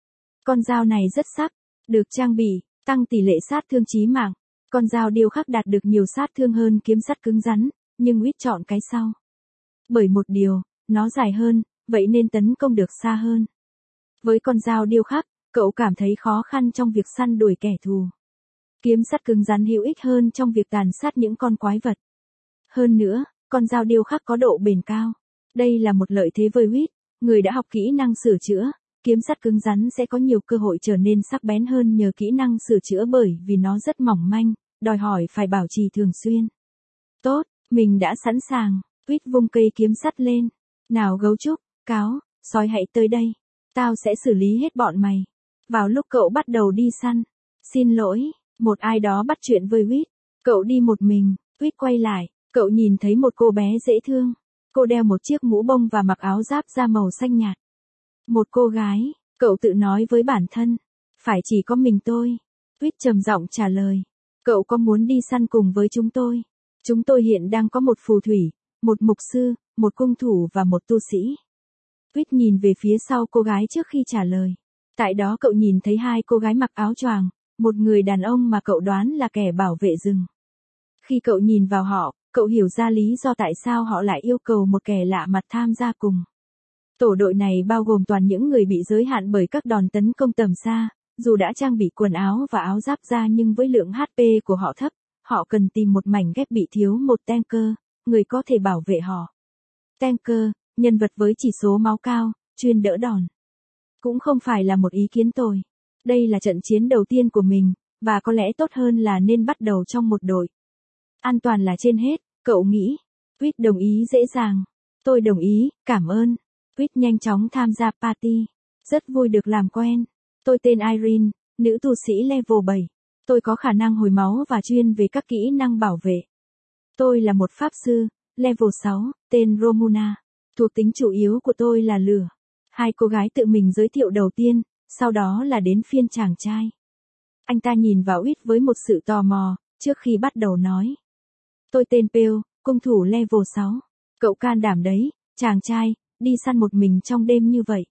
Con dao này rất sắc, được trang bị, tăng tỷ lệ sát thương chí mạng. Con dao điêu khắc đạt được nhiều sát thương hơn kiếm sắt cứng rắn, nhưng Wit chọn cái sau. Bởi một điều, nó dài hơn, vậy nên tấn công được xa hơn. Với con dao điêu khắc, cậu cảm thấy khó khăn trong việc săn đuổi kẻ thù. Kiếm sắt cứng rắn hữu ích hơn trong việc tàn sát những con quái vật. Hơn nữa, con dao điêu khắc có độ bền cao. Đây là một lợi thế với Wit, người đã học kỹ năng sửa chữa. Kiếm sắt cứng rắn sẽ có nhiều cơ hội trở nên sắc bén hơn nhờ kỹ năng sửa chữa bởi vì nó rất mỏng manh, đòi hỏi phải bảo trì thường xuyên. Tốt, mình đã sẵn sàng. Wit vung cây kiếm sắt lên. Nào gấu trúc, cáo, sói hãy tới đây. Tao sẽ xử lý hết bọn mày. Vào lúc cậu bắt đầu đi săn. Xin lỗi, một ai đó bắt chuyện với Wit. Cậu đi một mình. Wit quay lại, cậu nhìn thấy một cô bé dễ thương. Cô đeo một chiếc mũ bông và mặc áo giáp da màu xanh nhạt. Một cô gái, cậu tự nói với bản thân. Phải chỉ có mình tôi. Wit trầm giọng trả lời. Cậu có muốn đi săn cùng với chúng tôi? Chúng tôi hiện đang có một phù thủy, một mục sư, một cung thủ và một tu sĩ. Wit nhìn về phía sau cô gái trước khi trả lời. Tại đó cậu nhìn thấy hai cô gái mặc áo choàng, một người đàn ông mà cậu đoán là kẻ bảo vệ rừng. Khi cậu nhìn vào họ, cậu hiểu ra lý do tại sao họ lại yêu cầu một kẻ lạ mặt tham gia cùng. Tổ đội này bao gồm toàn những người bị giới hạn bởi các đòn tấn công tầm xa, dù đã trang bị quần áo và áo giáp da nhưng với lượng HP của họ thấp, họ cần tìm một mảnh ghép bị thiếu một tanker, người có thể bảo vệ họ. Tanker, nhân vật với chỉ số máu cao, chuyên đỡ đòn. Cũng không phải là một ý kiến tồi. Đây là trận chiến đầu tiên của mình, và có lẽ tốt hơn là nên bắt đầu trong một đội. An toàn là trên hết, cậu nghĩ. Wit đồng ý dễ dàng. Tôi đồng ý, cảm ơn. Wit nhanh chóng tham gia party. Rất vui được làm quen. Tôi tên Irene, nữ tu sĩ level 7. Tôi có khả năng hồi máu và chuyên về các kỹ năng bảo vệ. Tôi là một pháp sư, level 6, tên Romuna. Thuộc tính chủ yếu của tôi là lửa. Hai cô gái tự mình giới thiệu đầu tiên, sau đó là đến phiên chàng trai. Anh ta nhìn vào Wit với một sự tò mò, trước khi bắt đầu nói. Tôi tên Pale, cung thủ level 6. Cậu can đảm đấy, chàng trai, đi săn một mình trong đêm như vậy.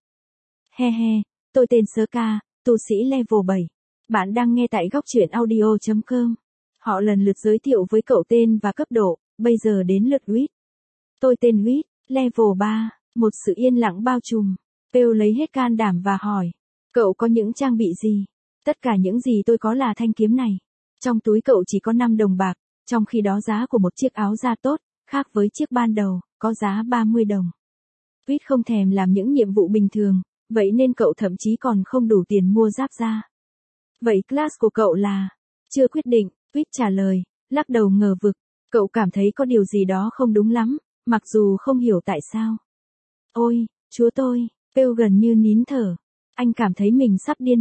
He he, tôi tên Ska, tu sĩ level 7. Bạn đang nghe tại góc truyện audio.com. Họ lần lượt giới thiệu với cậu tên và cấp độ, bây giờ đến lượt Wit. Tôi tên Wit, level 3, một sự yên lặng bao trùm. Pale lấy hết can đảm và hỏi. Cậu có những trang bị gì? Tất cả những gì tôi có là thanh kiếm này. Trong túi cậu chỉ có 5 đồng bạc, trong khi đó giá của một chiếc áo da tốt, khác với chiếc ban đầu, có giá 30 đồng. Wit không thèm làm những nhiệm vụ bình thường, vậy nên cậu thậm chí còn không đủ tiền mua giáp da. Vậy class của cậu là? Chưa quyết định, Wit trả lời, lắc đầu ngờ vực. Cậu cảm thấy có điều gì đó không đúng lắm, mặc dù không hiểu tại sao. Ôi, chúa tôi, Pale gần như nín thở. Anh cảm thấy mình sắp điên mất.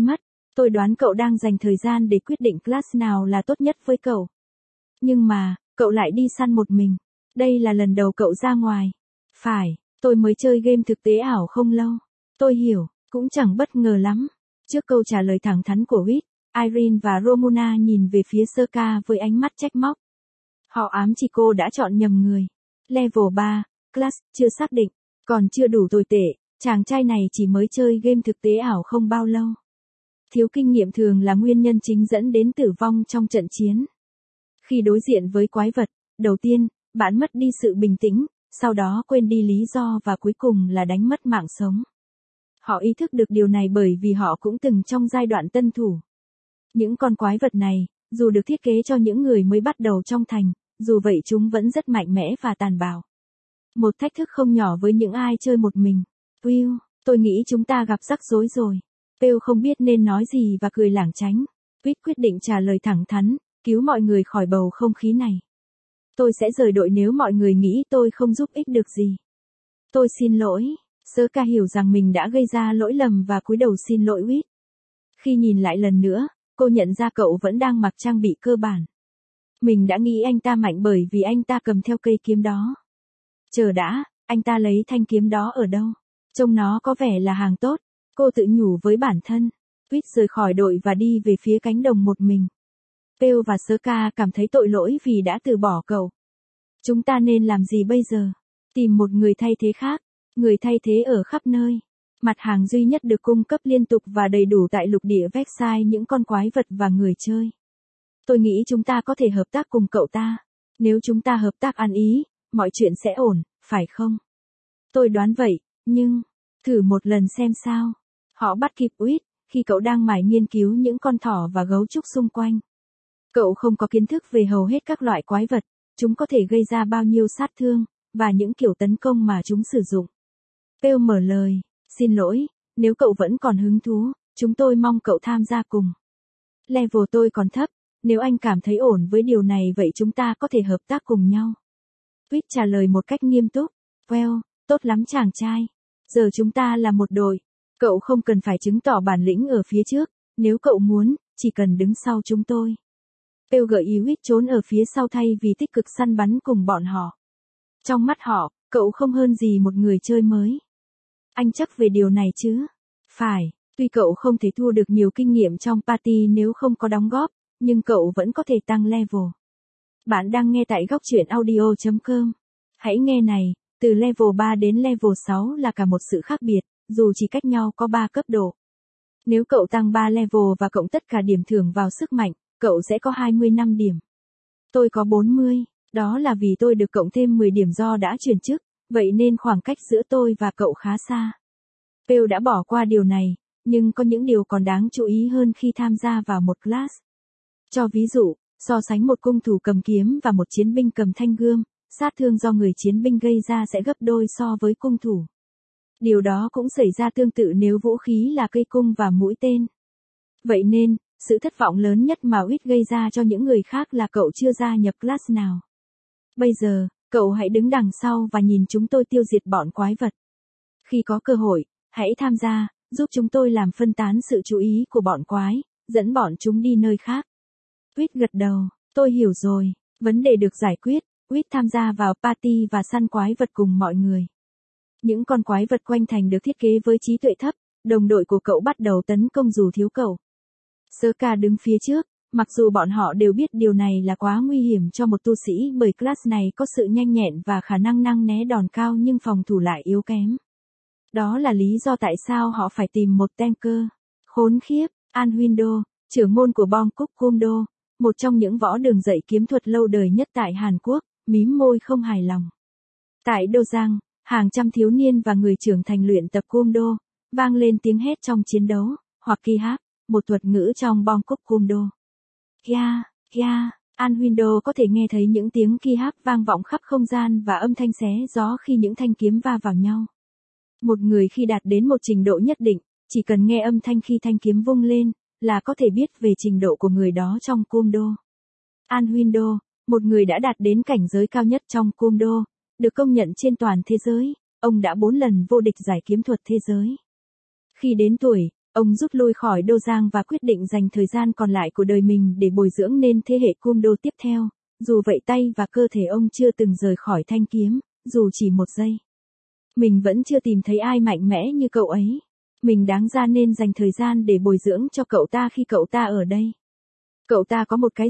Tôi đoán cậu đang dành thời gian để quyết định class nào là tốt nhất với cậu. Nhưng mà, cậu lại đi săn một mình. Đây là lần đầu cậu ra ngoài. Phải, tôi mới chơi game thực tế ảo không lâu. Tôi hiểu, cũng chẳng bất ngờ lắm. Trước câu trả lời thẳng thắn của Whit, Irene và Romuna nhìn về phía Serka với ánh mắt trách móc. Họ ám chỉ cô đã chọn nhầm người. Level 3, class, chưa xác định, còn chưa đủ tồi tệ, chàng trai này chỉ mới chơi game thực tế ảo không bao lâu. Thiếu kinh nghiệm thường là nguyên nhân chính dẫn đến tử vong trong trận chiến. Khi đối diện với quái vật, đầu tiên, bạn mất đi sự bình tĩnh, sau đó quên đi lý do và cuối cùng là đánh mất mạng sống. Họ ý thức được điều này bởi vì họ cũng từng trong giai đoạn tân thủ. Những con quái vật này, dù được thiết kế cho những người mới bắt đầu trong thành, dù vậy chúng vẫn rất mạnh mẽ và tàn bạo. Một thách thức không nhỏ với những ai chơi một mình. Will, tôi nghĩ chúng ta gặp rắc rối rồi. Will không biết nên nói gì và cười lảng tránh. Whit quyết định trả lời thẳng thắn, cứu mọi người khỏi bầu không khí này. Tôi sẽ rời đội nếu mọi người nghĩ tôi không giúp ích được gì. Tôi xin lỗi. Serka hiểu rằng mình đã gây ra lỗi lầm và cúi đầu xin lỗi Whit. Khi nhìn lại lần nữa, cô nhận ra cậu vẫn đang mặc trang bị cơ bản. Mình đã nghĩ anh ta mạnh bởi vì anh ta cầm theo cây kiếm đó. Chờ đã, anh ta lấy thanh kiếm đó ở đâu? Trông nó có vẻ là hàng tốt. Cô tự nhủ với bản thân. Whit rời khỏi đội và đi về phía cánh đồng một mình. Pale và Serka cảm thấy tội lỗi vì đã từ bỏ cậu. Chúng ta nên làm gì bây giờ? Tìm một người thay thế khác. Người thay thế ở khắp nơi. Mặt hàng duy nhất được cung cấp liên tục và đầy đủ tại lục địa Vexai những con quái vật và người chơi. Tôi nghĩ chúng ta có thể hợp tác cùng cậu ta. Nếu chúng ta hợp tác ăn ý, mọi chuyện sẽ ổn, phải không? Tôi đoán vậy, nhưng, thử một lần xem sao. Họ bắt kịp Whit, khi cậu đang mải nghiên cứu những con thỏ và gấu trúc xung quanh. Cậu không có kiến thức về hầu hết các loại quái vật, chúng có thể gây ra bao nhiêu sát thương, và những kiểu tấn công mà chúng sử dụng. Pale mở lời, xin lỗi, nếu cậu vẫn còn hứng thú, chúng tôi mong cậu tham gia cùng. Level tôi còn thấp, nếu anh cảm thấy ổn với điều này vậy chúng ta có thể hợp tác cùng nhau. Whit trả lời một cách nghiêm túc, well, tốt lắm chàng trai. Giờ chúng ta là một đội. Cậu không cần phải chứng tỏ bản lĩnh ở phía trước, nếu cậu muốn, chỉ cần đứng sau chúng tôi. Pale gợi ý Whit trốn ở phía sau thay vì tích cực săn bắn cùng bọn họ. Trong mắt họ, cậu không hơn gì một người chơi mới. Anh chắc về điều này chứ? Phải, tuy cậu không thể thu được nhiều kinh nghiệm trong party nếu không có đóng góp, nhưng cậu vẫn có thể tăng level. Bạn đang nghe tại góc truyện audio.com. Hãy nghe này, từ level 3 đến level 6 là cả một sự khác biệt, dù chỉ cách nhau có 3 cấp độ. Nếu cậu tăng 3 level và cộng tất cả điểm thưởng vào sức mạnh, cậu sẽ có 25 điểm. Tôi có 40, đó là vì tôi được cộng thêm 10 điểm do đã chuyển chức, vậy nên khoảng cách giữa tôi và cậu khá xa. Pale đã bỏ qua điều này, nhưng có những điều còn đáng chú ý hơn khi tham gia vào một class. Cho ví dụ, so sánh một cung thủ cầm kiếm và một chiến binh cầm thanh gươm, sát thương do người chiến binh gây ra sẽ gấp đôi so với cung thủ. Điều đó cũng xảy ra tương tự nếu vũ khí là cây cung và mũi tên. Vậy nên, sự thất vọng lớn nhất mà Whit gây ra cho những người khác là cậu chưa gia nhập class nào. Bây giờ, cậu hãy đứng đằng sau và nhìn chúng tôi tiêu diệt bọn quái vật. Khi có cơ hội, hãy tham gia, giúp chúng tôi làm phân tán sự chú ý của bọn quái, dẫn bọn chúng đi nơi khác. Whit gật đầu, tôi hiểu rồi, vấn đề được giải quyết. Whit tham gia vào party và săn quái vật cùng mọi người. Những con quái vật quanh thành được thiết kế với trí tuệ thấp, đồng đội của cậu bắt đầu tấn công dù thiếu cậu. Serka đứng phía trước, mặc dù bọn họ đều biết điều này là quá nguy hiểm cho một tu sĩ bởi class này có sự nhanh nhẹn và khả năng né đòn cao nhưng phòng thủ lại yếu kém. Đó là lý do tại sao họ phải tìm một tanker. Khốn khiếp, Anwindo, trưởng môn của Bangkok Kumdo, một trong những võ đường dạy kiếm thuật lâu đời nhất tại Hàn Quốc, mím môi không hài lòng. Tại Dojang, hàng trăm thiếu niên và người trưởng thành luyện tập Kumdo, vang lên tiếng hét trong chiến đấu, hoặc Kihap, một thuật ngữ trong Bangkok Kumdo. Kya, Anwindo có thể nghe thấy những tiếng Kihap vang vọng khắp không gian và âm thanh xé gió khi những thanh kiếm va vào nhau. Một người khi đạt đến một trình độ nhất định, chỉ cần nghe âm thanh khi thanh kiếm vung lên, là có thể biết về trình độ của người đó trong Kumdo. Anwindo, một người đã đạt đến cảnh giới cao nhất trong Kumdo, được công nhận trên toàn thế giới, ông đã 4 lần vô địch giải kiếm thuật thế giới. Khi đến tuổi, Ông rút lui khỏi Đô Giang và quyết định dành thời gian còn lại của đời mình để bồi dưỡng nên thế hệ cung đô tiếp theo. Dù vậy tay và cơ thể ông chưa từng rời khỏi thanh kiếm, dù chỉ một giây. Mình vẫn chưa tìm thấy ai mạnh mẽ như cậu ấy. Mình đáng ra nên dành thời gian để bồi dưỡng cho cậu ta khi cậu ta ở đây. Cậu ta có một cái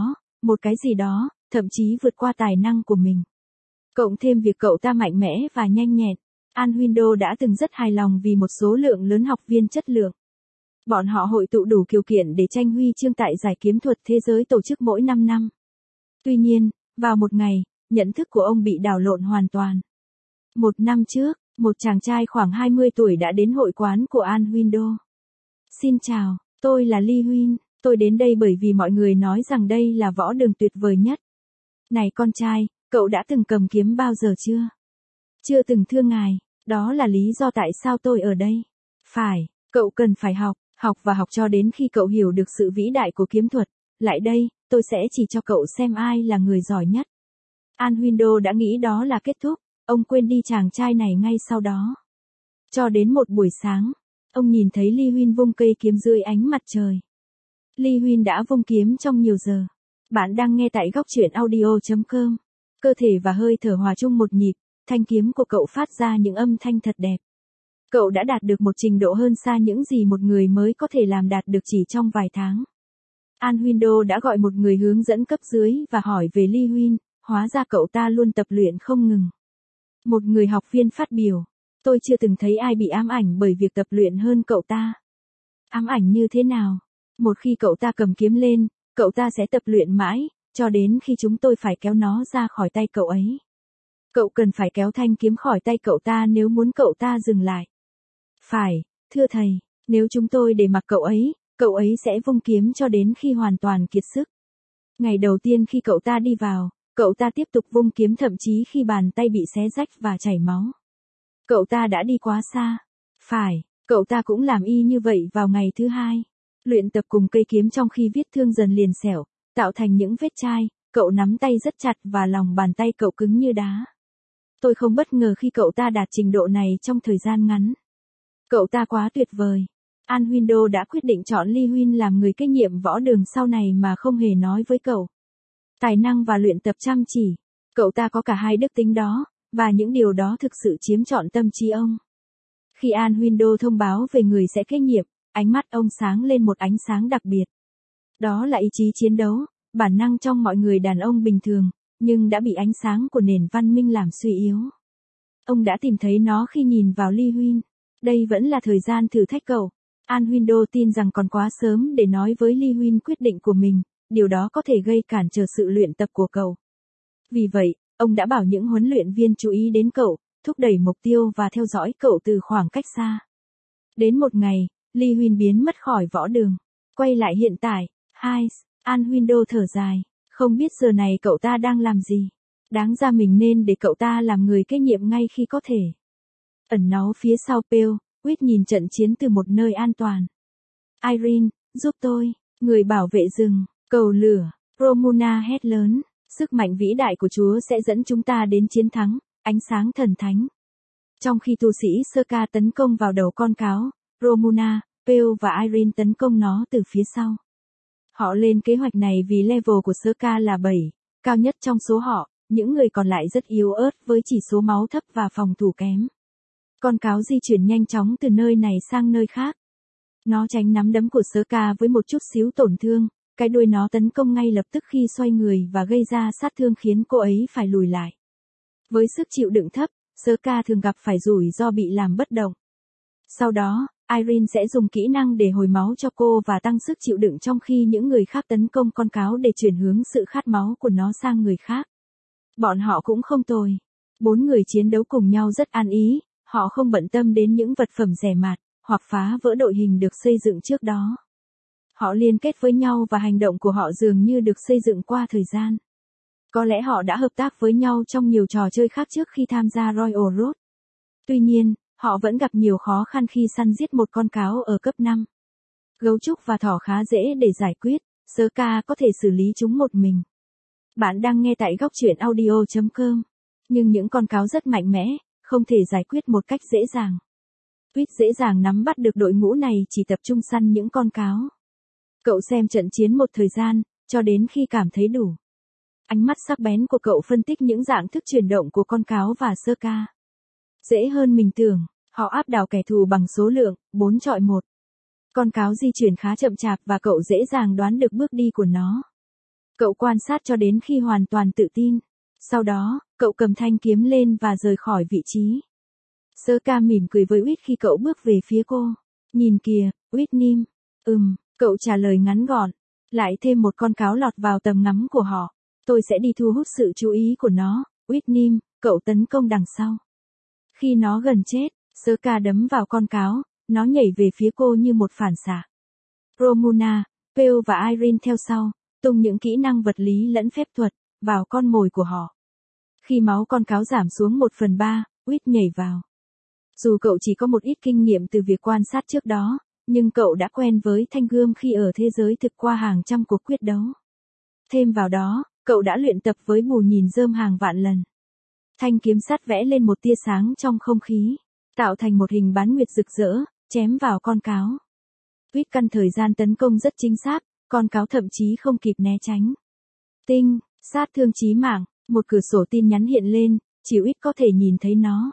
gì đó, thậm chí vượt qua tài năng của mình. Cộng thêm việc cậu ta mạnh mẽ và nhanh nhẹn, An Window đã từng rất hài lòng vì một số lượng lớn học viên chất lượng. Bọn họ hội tụ đủ điều kiện để tranh huy chương tại giải kiếm thuật thế giới tổ chức mỗi 5 năm. Tuy nhiên, vào một ngày, nhận thức của ông bị đảo lộn hoàn toàn. Một năm trước, một chàng trai khoảng 20 tuổi đã đến hội quán của An Window. Xin chào, tôi là Lee Huynh, tôi đến đây bởi vì mọi người nói rằng đây là võ đường tuyệt vời nhất. Này con trai, cậu đã từng cầm kiếm bao giờ chưa? Chưa từng thưa ngài, đó là lý do tại sao tôi ở đây. Phải, cậu cần phải học và học cho đến khi cậu hiểu được sự vĩ đại của kiếm thuật. Lại đây, tôi sẽ chỉ cho cậu xem ai là người giỏi nhất. An Window đã nghĩ đó là kết thúc, ông quên đi chàng trai này ngay sau đó. Cho đến một buổi sáng, ông nhìn thấy Lee Huynh vung cây kiếm dưới ánh mặt trời. Lee Huynh đã vung kiếm trong nhiều giờ. Bạn đang nghe tại góc truyện audio.com. Cơ thể và hơi thở hòa chung một nhịp, thanh kiếm của cậu phát ra những âm thanh thật đẹp. Cậu đã đạt được một trình độ hơn xa những gì một người mới có thể làm đạt được chỉ trong vài tháng. An Window đã gọi một người hướng dẫn cấp dưới và hỏi về Lee Huynh, hóa ra cậu ta luôn tập luyện không ngừng. Một người học viên phát biểu, tôi chưa từng thấy ai bị ám ảnh bởi việc tập luyện hơn cậu ta. Ám ảnh như thế nào? Một khi cậu ta cầm kiếm lên, cậu ta sẽ tập luyện mãi, cho đến khi chúng tôi phải kéo nó ra khỏi tay cậu ấy. Cậu cần phải kéo thanh kiếm khỏi tay cậu ta nếu muốn cậu ta dừng lại. Phải, thưa thầy, nếu chúng tôi để mặc cậu ấy sẽ vung kiếm cho đến khi hoàn toàn kiệt sức. Ngày đầu tiên khi cậu ta đi vào, cậu ta tiếp tục vung kiếm thậm chí khi bàn tay bị xé rách và chảy máu. Cậu ta đã đi quá xa. Phải, cậu ta cũng làm y như vậy vào ngày thứ hai. Luyện tập cùng cây kiếm trong khi vết thương dần liền xẻo, tạo thành những vết chai, cậu nắm tay rất chặt và lòng bàn tay cậu cứng như đá. Tôi không bất ngờ khi cậu ta đạt trình độ này trong thời gian ngắn. Cậu ta quá tuyệt vời. An Window đã quyết định chọn Lee Huynh làm người kế nhiệm võ đường sau này mà không hề nói với cậu. Tài năng và luyện tập chăm chỉ. Cậu ta có cả hai đức tính đó, và những điều đó thực sự chiếm trọn tâm trí ông. Khi An Window thông báo về người sẽ kế nhiệm, ánh mắt ông sáng lên một ánh sáng đặc biệt. Đó là ý chí chiến đấu, bản năng trong mọi người đàn ông bình thường, nhưng đã bị ánh sáng của nền văn minh làm suy yếu. Ông đã tìm thấy nó khi nhìn vào Lee Huynh. Đây vẫn là thời gian thử thách cậu. An Window tin rằng còn quá sớm để nói với Lee Huynh quyết định của mình, điều đó có thể gây cản trở sự luyện tập của cậu. Vì vậy, ông đã bảo những huấn luyện viên chú ý đến cậu, thúc đẩy mục tiêu và theo dõi cậu từ khoảng cách xa. Đến một ngày, Lee Huynh biến mất khỏi võ đường. Quay lại hiện tại, An Window thở dài, không biết giờ này cậu ta đang làm gì. Đáng ra mình nên để cậu ta làm người kế nhiệm ngay khi có thể. Ẩn náu phía sau Pale, Whit nhìn trận chiến từ một nơi an toàn. Irene, giúp tôi, người bảo vệ rừng, cầu lửa, Romuna hét lớn, sức mạnh vĩ đại của Chúa sẽ dẫn chúng ta đến chiến thắng, ánh sáng thần thánh. Trong khi tu sĩ Sơ-ca tấn công vào đầu con cáo, Romuna, Pale và Irene tấn công nó từ phía sau. Họ lên kế hoạch này vì level của Sơ-ca là 7, cao nhất trong số họ, những người còn lại rất yếu ớt với chỉ số máu thấp và phòng thủ kém. Con cáo di chuyển nhanh chóng từ nơi này sang nơi khác. Nó tránh nắm đấm của Sơ-ca với một chút xíu tổn thương, cái đuôi nó tấn công ngay lập tức khi xoay người và gây ra sát thương khiến cô ấy phải lùi lại. Với sức chịu đựng thấp, Sơ-ca thường gặp phải rủi ro bị làm bất động. Sau đó, Irene sẽ dùng kỹ năng để hồi máu cho cô và tăng sức chịu đựng trong khi những người khác tấn công con cáo để chuyển hướng sự khát máu của nó sang người khác. Bọn họ cũng không tồi. 4 người chiến đấu cùng nhau rất an ý, họ không bận tâm đến những vật phẩm rẻ mạt, hoặc phá vỡ đội hình được xây dựng trước đó. Họ liên kết với nhau và hành động của họ dường như được xây dựng qua thời gian. Có lẽ họ đã hợp tác với nhau trong nhiều trò chơi khác trước khi tham gia Royal Road. Tuy nhiên, họ vẫn gặp nhiều khó khăn khi săn giết một con cáo ở cấp 5. Gấu trúc và thỏ khá dễ để giải quyết, Sơ-ca có thể xử lý chúng một mình. Bạn đang nghe tại góc truyện audio.com. Nhưng những con cáo rất mạnh mẽ, không thể giải quyết một cách dễ dàng. Quýt dễ dàng nắm bắt được đội ngũ này chỉ tập trung săn những con cáo. Cậu xem trận chiến một thời gian, cho đến khi cảm thấy đủ. Ánh mắt sắc bén của cậu phân tích những dạng thức chuyển động của con cáo và sơ ca. Dễ hơn mình tưởng, họ áp đảo kẻ thù bằng số lượng, 4-1. Con cáo di chuyển khá chậm chạp và cậu dễ dàng đoán được bước đi của nó. Cậu quan sát cho đến khi hoàn toàn tự tin. Sau đó, cậu cầm thanh kiếm lên và rời khỏi vị trí. Sơ ca mỉm cười với Quýt khi cậu bước về phía cô. Nhìn kìa, Whitney. Cậu trả lời ngắn gọn. Lại thêm một con cáo lọt vào tầm ngắm của họ. Tôi sẽ đi thu hút sự chú ý của nó, Whitney, cậu tấn công đằng sau. Khi nó gần chết, sơ ca đấm vào con cáo, nó nhảy về phía cô như một phản xạ. Romuna, Pearl và Irene theo sau, tung những kỹ năng vật lý lẫn phép thuật, vào con mồi của họ. Khi máu con cáo giảm xuống 1/3, Quýt nhảy vào. Dù cậu chỉ có một ít kinh nghiệm từ việc quan sát trước đó, nhưng cậu đã quen với thanh gươm khi ở thế giới thực qua hàng trăm cuộc quyết đấu. Thêm vào đó, cậu đã luyện tập với bù nhìn rơm hàng vạn lần. Thanh kiếm sắt vẽ lên một tia sáng trong không khí, tạo thành một hình bán nguyệt rực rỡ, chém vào con cáo. Quýt căn thời gian tấn công rất chính xác, con cáo thậm chí không kịp né tránh. Tinh, sát thương chí mạng, một cửa sổ tin nhắn hiện lên, chỉ Quýt có thể nhìn thấy nó.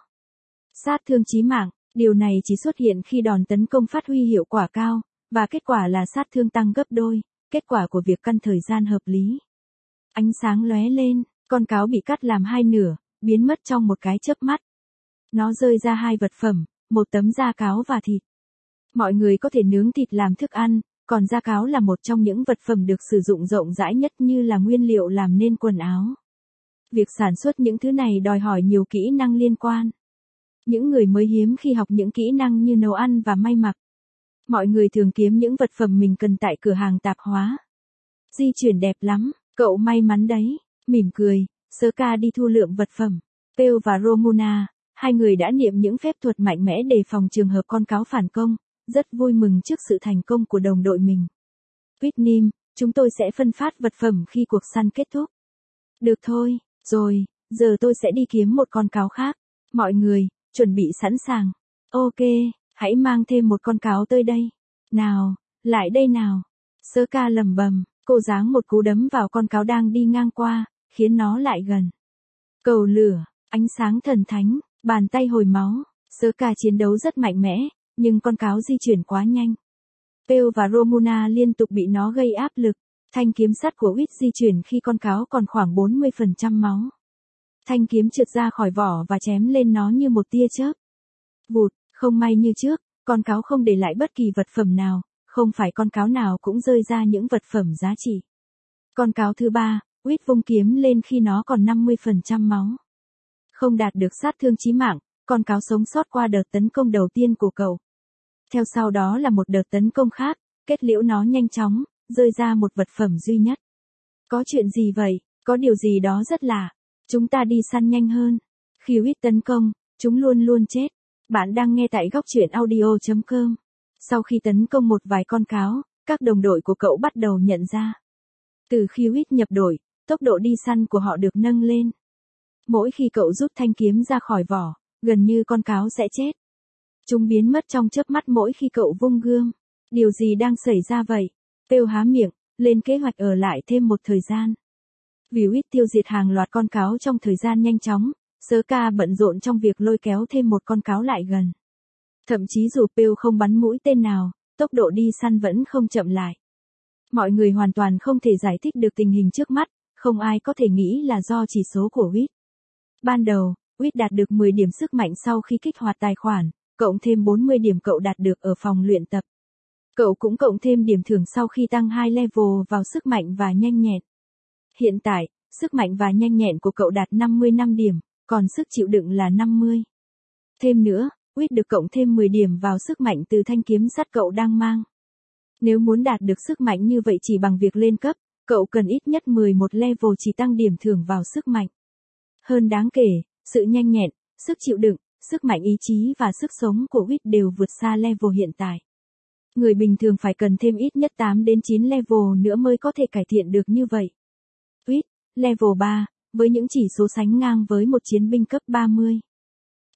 Sát thương chí mạng, điều này chỉ xuất hiện khi đòn tấn công phát huy hiệu quả cao, và kết quả là sát thương tăng gấp đôi, kết quả của việc căn thời gian hợp lý. Ánh sáng lóe lên, con cáo bị cắt làm hai nửa, biến mất trong một cái chớp mắt. Nó rơi ra hai vật phẩm, một tấm da cáo và thịt. Mọi người có thể nướng thịt làm thức ăn, còn da cáo là một trong những vật phẩm được sử dụng rộng rãi nhất như là nguyên liệu làm nên quần áo. Việc sản xuất những thứ này đòi hỏi nhiều kỹ năng liên quan. Những người mới hiếm khi học những kỹ năng như nấu ăn và may mặc. Mọi người thường kiếm những vật phẩm mình cần tại cửa hàng tạp hóa. Di chuyển đẹp lắm, cậu may mắn đấy, mỉm cười, sơ ca đi thu lượm vật phẩm. Pearl và Romuna, hai người đã niệm những phép thuật mạnh mẽ đề phòng trường hợp con cáo phản công, rất vui mừng trước sự thành công của đồng đội mình. Whitney, chúng tôi sẽ phân phát vật phẩm khi cuộc săn kết thúc. Được thôi, rồi, giờ tôi sẽ đi kiếm một con cáo khác. Mọi người, chuẩn bị sẵn sàng. Ok, hãy mang thêm một con cáo tới đây. Nào, lại đây nào. Sơ ca lẩm bẩm, cô giáng một cú đấm vào con cáo đang đi ngang qua, khiến nó lại gần. Cầu lửa, ánh sáng thần thánh, bàn tay hồi máu, sơ ca chiến đấu rất mạnh mẽ, nhưng con cáo di chuyển quá nhanh. Pearl và Romuna liên tục bị nó gây áp lực. Thanh kiếm sắt của Quýt di chuyển khi con cáo còn khoảng 40% máu. Thanh kiếm trượt ra khỏi vỏ và chém lên nó như một tia chớp. Vụt, không may như trước, con cáo không để lại bất kỳ vật phẩm nào, không phải con cáo nào cũng rơi ra những vật phẩm giá trị. Con cáo thứ ba, Quýt vung kiếm lên khi nó còn 50% máu. Không đạt được sát thương chí mạng, con cáo sống sót qua đợt tấn công đầu tiên của cậu. Theo sau đó là một đợt tấn công khác, kết liễu nó nhanh chóng, rơi ra một vật phẩm duy nhất. Có chuyện gì vậy? Có điều gì đó rất lạ. Chúng ta đi săn nhanh hơn. Khi Quýt tấn công, chúng luôn luôn chết. Bạn đang nghe tại góc truyện audio.com. Sau khi tấn công một vài con cáo, các đồng đội của cậu bắt đầu nhận ra. Từ khi Quýt nhập đội, tốc độ đi săn của họ được nâng lên. Mỗi khi cậu rút thanh kiếm ra khỏi vỏ, gần như con cáo sẽ chết. Chúng biến mất trong chớp mắt mỗi khi cậu vung gươm. Điều gì đang xảy ra vậy? Pearl há miệng, lên kế hoạch ở lại thêm một thời gian. Vì Quýt tiêu diệt hàng loạt con cáo trong thời gian nhanh chóng, sơ ca bận rộn trong việc lôi kéo thêm một con cáo lại gần. Thậm chí dù Pearl không bắn mũi tên nào, tốc độ đi săn vẫn không chậm lại. Mọi người hoàn toàn không thể giải thích được tình hình trước mắt, không ai có thể nghĩ là do chỉ số của Quýt. Ban đầu, Quýt đạt được 10 điểm sức mạnh sau khi kích hoạt tài khoản, cộng thêm 40 điểm cậu đạt được ở phòng luyện tập. Cậu cũng cộng thêm điểm thưởng sau khi tăng 2 level vào sức mạnh và nhanh nhẹn. Hiện tại, sức mạnh và nhanh nhẹn của cậu đạt 55 điểm, còn sức chịu đựng là 50. Thêm nữa, Quýt được cộng thêm 10 điểm vào sức mạnh từ thanh kiếm sắt cậu đang mang. Nếu muốn đạt được sức mạnh như vậy chỉ bằng việc lên cấp, cậu cần ít nhất 11 level chỉ tăng điểm thưởng vào sức mạnh. Hơn đáng kể, sự nhanh nhẹn, sức chịu đựng, sức mạnh ý chí và sức sống của Quýt đều vượt xa level hiện tại. Người bình thường phải cần thêm ít nhất 8 đến 9 level nữa mới có thể cải thiện được như vậy. Quýt, level 3, với những chỉ số sánh ngang với một chiến binh cấp 30.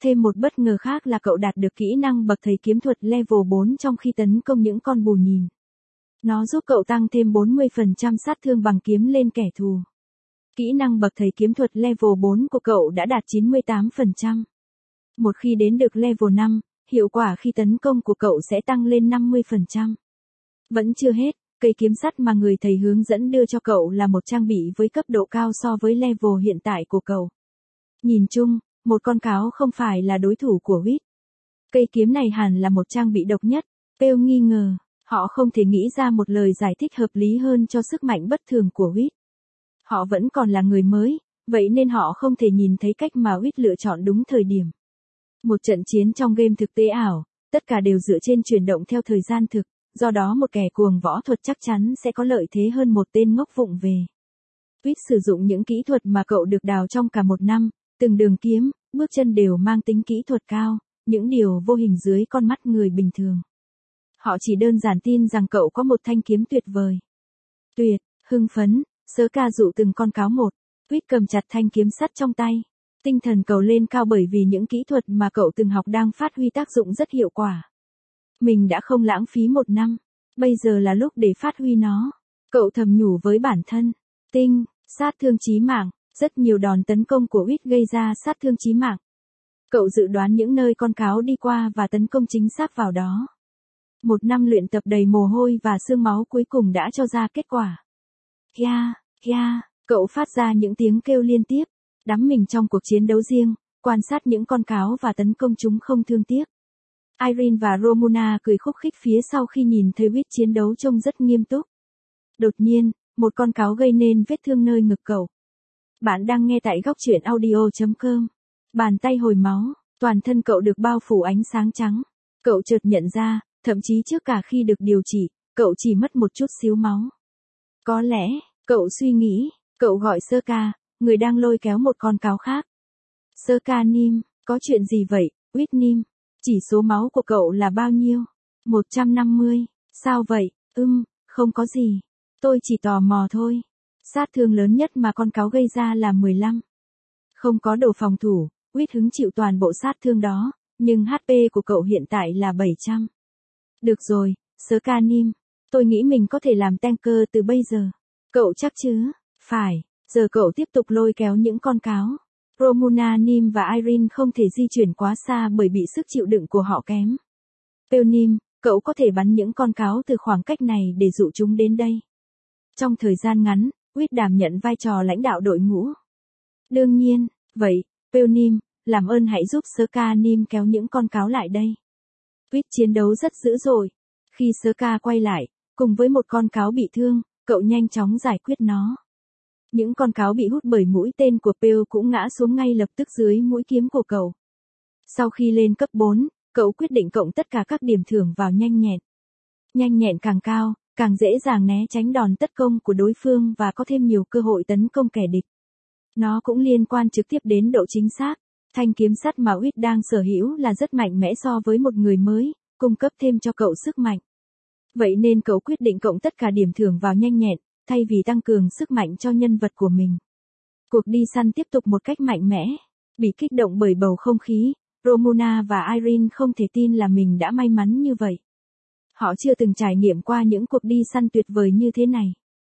Thêm một bất ngờ khác là cậu đạt được kỹ năng bậc thầy kiếm thuật level 4 trong khi tấn công những con bù nhìn. Nó giúp cậu tăng thêm 40% sát thương bằng kiếm lên kẻ thù. Kỹ năng bậc thầy kiếm thuật level 4 của cậu đã đạt 98%. Một khi đến được level 5, hiệu quả khi tấn công của cậu sẽ tăng lên 50%. Vẫn chưa hết, cây kiếm sắt mà người thầy hướng dẫn đưa cho cậu là một trang bị với cấp độ cao so với level hiện tại của cậu. Nhìn chung, một con cáo không phải là đối thủ của Wit. Cây kiếm này hẳn là một trang bị độc nhất. Pale nghi ngờ, họ không thể nghĩ ra một lời giải thích hợp lý hơn cho sức mạnh bất thường của Wit. Họ vẫn còn là người mới, vậy nên họ không thể nhìn thấy cách mà Wit lựa chọn đúng thời điểm. Một trận chiến trong game thực tế ảo, tất cả đều dựa trên chuyển động theo thời gian thực, do đó một kẻ cuồng võ thuật chắc chắn sẽ có lợi thế hơn một tên ngốc vụng về. Wit sử dụng những kỹ thuật mà cậu được đào trong cả một năm, từng đường kiếm, bước chân đều mang tính kỹ thuật cao, những điều vô hình dưới con mắt người bình thường. Họ chỉ đơn giản tin rằng cậu có một thanh kiếm tuyệt vời. Tuyệt, hưng phấn, sớ ca dụ từng con cáo một, Wit cầm chặt thanh kiếm sắt trong tay. Tinh thần cậu lên cao bởi vì những kỹ thuật mà cậu từng học đang phát huy tác dụng rất hiệu quả. Mình đã không lãng phí một năm, bây giờ là lúc để phát huy nó. Cậu thầm nhủ với bản thân. Tinh, sát thương chí mạng, rất nhiều đòn tấn công của Wit gây ra sát thương chí mạng. Cậu dự đoán những nơi con cáo đi qua và tấn công chính xác vào đó. Một năm luyện tập đầy mồ hôi và xương máu cuối cùng đã cho ra kết quả. Hia, cậu phát ra những tiếng kêu liên tiếp, đắm mình trong cuộc chiến đấu riêng, quan sát những con cáo và tấn công chúng không thương tiếc. Irene và Romuna cười khúc khích phía sau khi nhìn thấy Wit chiến đấu trông rất nghiêm túc. Đột nhiên, một con cáo gây nên vết thương nơi ngực cậu. Bạn đang nghe tại góc truyện audio.com. Bàn tay hồi máu, toàn thân cậu được bao phủ ánh sáng trắng. Cậu chợt nhận ra, thậm chí trước cả khi được điều trị, cậu chỉ mất một chút xíu máu. Có lẽ, cậu suy nghĩ, cậu gọi Sơ Ca, người đang lôi kéo một con cáo khác. Sơ Ca Nim, có chuyện gì vậy, Wit Nim? Chỉ số máu của cậu là bao nhiêu? 150, sao vậy? Không có gì. Tôi chỉ tò mò thôi. Sát thương lớn nhất mà con cáo gây ra là 15. Không có đồ phòng thủ, Wit hứng chịu toàn bộ sát thương đó, nhưng HP của cậu hiện tại là 700. Được rồi, Sơ Ca Nim, tôi nghĩ mình có thể làm tanker từ bây giờ. Cậu chắc chứ? Phải, giờ cậu tiếp tục lôi kéo những con cáo. Romuna Nim và Irene không thể di chuyển quá xa bởi bị sức chịu đựng của họ kém. Pale Nim, cậu có thể bắn những con cáo từ khoảng cách này để dụ chúng đến đây. Trong thời gian ngắn, Wit đảm nhận vai trò lãnh đạo đội ngũ. Đương nhiên, vậy, Pale Nim, làm ơn hãy giúp Sơ Ca Nim kéo những con cáo lại đây. Wit chiến đấu rất dữ dội. Khi Sơ Ca quay lại, cùng với một con cáo bị thương, cậu nhanh chóng giải quyết nó. Những con cáo bị hút bởi mũi tên của Pale cũng ngã xuống ngay lập tức dưới mũi kiếm của cậu. Sau khi lên cấp 4, cậu quyết định cộng tất cả các điểm thưởng vào nhanh nhẹn. Nhanh nhẹn càng cao, càng dễ dàng né tránh đòn tấn công của đối phương và có thêm nhiều cơ hội tấn công kẻ địch. Nó cũng liên quan trực tiếp đến độ chính xác. Thanh kiếm sắt mà Wit đang sở hữu là rất mạnh mẽ so với một người mới, cung cấp thêm cho cậu sức mạnh. Vậy nên cậu quyết định cộng tất cả điểm thưởng vào nhanh nhẹn, thay vì tăng cường sức mạnh cho nhân vật của mình. Cuộc đi săn tiếp tục một cách mạnh mẽ. Bị kích động bởi bầu không khí, Romuna và Irene không thể tin là mình đã may mắn như vậy. Họ chưa từng trải nghiệm qua những cuộc đi săn tuyệt vời như thế này.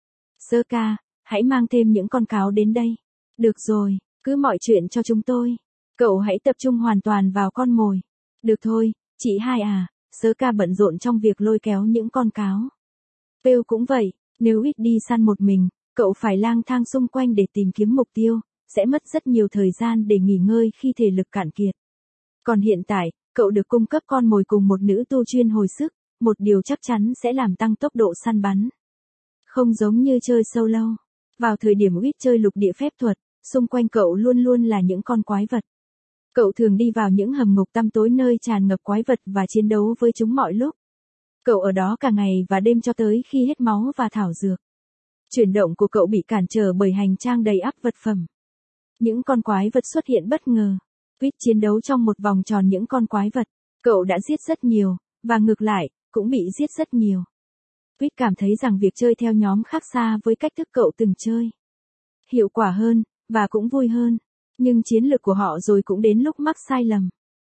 Sơ Ca, hãy mang thêm những con cáo đến đây. Được rồi, cứ mọi chuyện cho chúng tôi. Cậu hãy tập trung hoàn toàn vào con mồi. Được thôi, chị hai à, Sơ Ca bận rộn trong việc lôi kéo những con cáo. Pale cũng vậy, nếu Wit đi săn một mình, cậu phải lang thang xung quanh để tìm kiếm mục tiêu, sẽ mất rất nhiều thời gian để nghỉ ngơi khi thể lực cạn kiệt. Còn hiện tại, cậu được cung cấp con mồi cùng một nữ tu chuyên hồi sức, một điều chắc chắn sẽ làm tăng tốc độ săn bắn. Không giống như chơi solo. Vào thời điểm Wit chơi lục địa phép thuật, xung quanh cậu luôn luôn là những con quái vật. Cậu thường đi vào những hầm ngục tăm tối nơi tràn ngập quái vật và chiến đấu với chúng mọi lúc. Cậu ở đó cả ngày và đêm cho tới khi hết máu và thảo dược. Chuyển động của cậu bị cản trở bởi hành trang đầy ắp vật phẩm. Những con quái vật xuất hiện bất ngờ. Wit chiến đấu trong một vòng tròn những con quái vật. Cậu đã giết rất nhiều, và ngược lại, cũng bị giết rất nhiều. Wit cảm thấy rằng việc chơi theo nhóm khác xa với cách thức cậu từng chơi. Hiệu quả hơn, và cũng vui hơn. Nhưng chiến lược của họ rồi cũng đến lúc mắc sai lầm.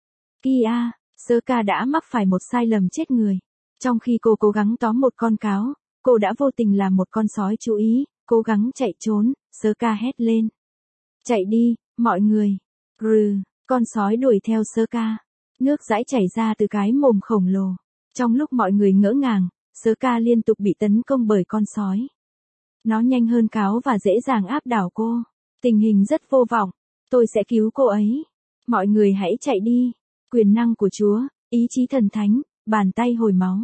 Kia, Sơ-ca đã mắc phải một sai lầm chết người. Trong khi cô cố gắng tóm một con cáo, cô đã vô tình làm một con sói chú ý, cố gắng chạy trốn, Sơ-ca hét lên. Chạy đi, mọi người. Rừ, con sói đuổi theo Sơ-ca. Nước dãi chảy ra từ cái mồm khổng lồ. Trong lúc mọi người ngỡ ngàng, Sơ-ca liên tục bị tấn công bởi con sói. Nó nhanh hơn cáo và dễ dàng áp đảo cô. Tình hình rất vô vọng. Tôi sẽ cứu cô ấy. Mọi người hãy chạy đi. Quyền năng của Chúa, ý chí thần thánh, bàn tay hồi máu.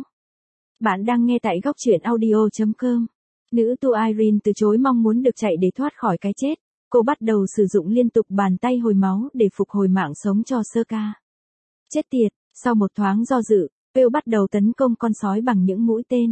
Bạn đang nghe tại góc truyện audio.com. Nữ tu Irene từ chối mong muốn được chạy để thoát khỏi cái chết. Cô bắt đầu sử dụng liên tục bàn tay hồi máu để phục hồi mạng sống cho Sơ-ca. Chết tiệt, sau một thoáng do dự, Pew bắt đầu tấn công con sói bằng những mũi tên.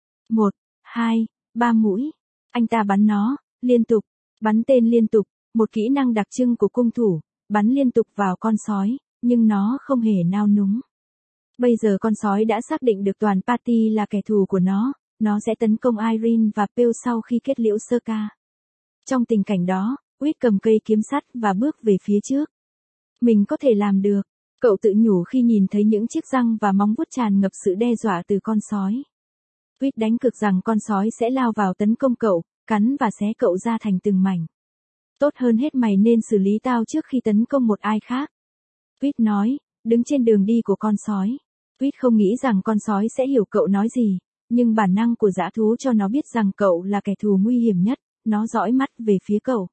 1, 2, 3 mũi. Anh ta bắn nó, liên tục, bắn tên liên tục, một kỹ năng đặc trưng của cung thủ, bắn liên tục vào con sói, nhưng nó không hề nao núng. Bây giờ con sói đã xác định được toàn party là kẻ thù của nó sẽ tấn công Irene và Pew sau khi kết liễu Sơ-ca. Trong tình cảnh đó, Whit cầm cây kiếm sắt và bước về phía trước. Mình có thể làm được, cậu tự nhủ khi nhìn thấy những chiếc răng và móng vuốt tràn ngập sự đe dọa từ con sói. Whit đánh cược rằng con sói sẽ lao vào tấn công cậu, cắn và xé cậu ra thành từng mảnh. Tốt hơn hết mày nên xử lý tao trước khi tấn công một ai khác. Whit nói, đứng trên đường đi của con sói. Whit không nghĩ rằng con sói sẽ hiểu cậu nói gì, nhưng bản năng của dã thú cho nó biết rằng cậu là kẻ thù nguy hiểm nhất, nó dõi mắt về phía cậu.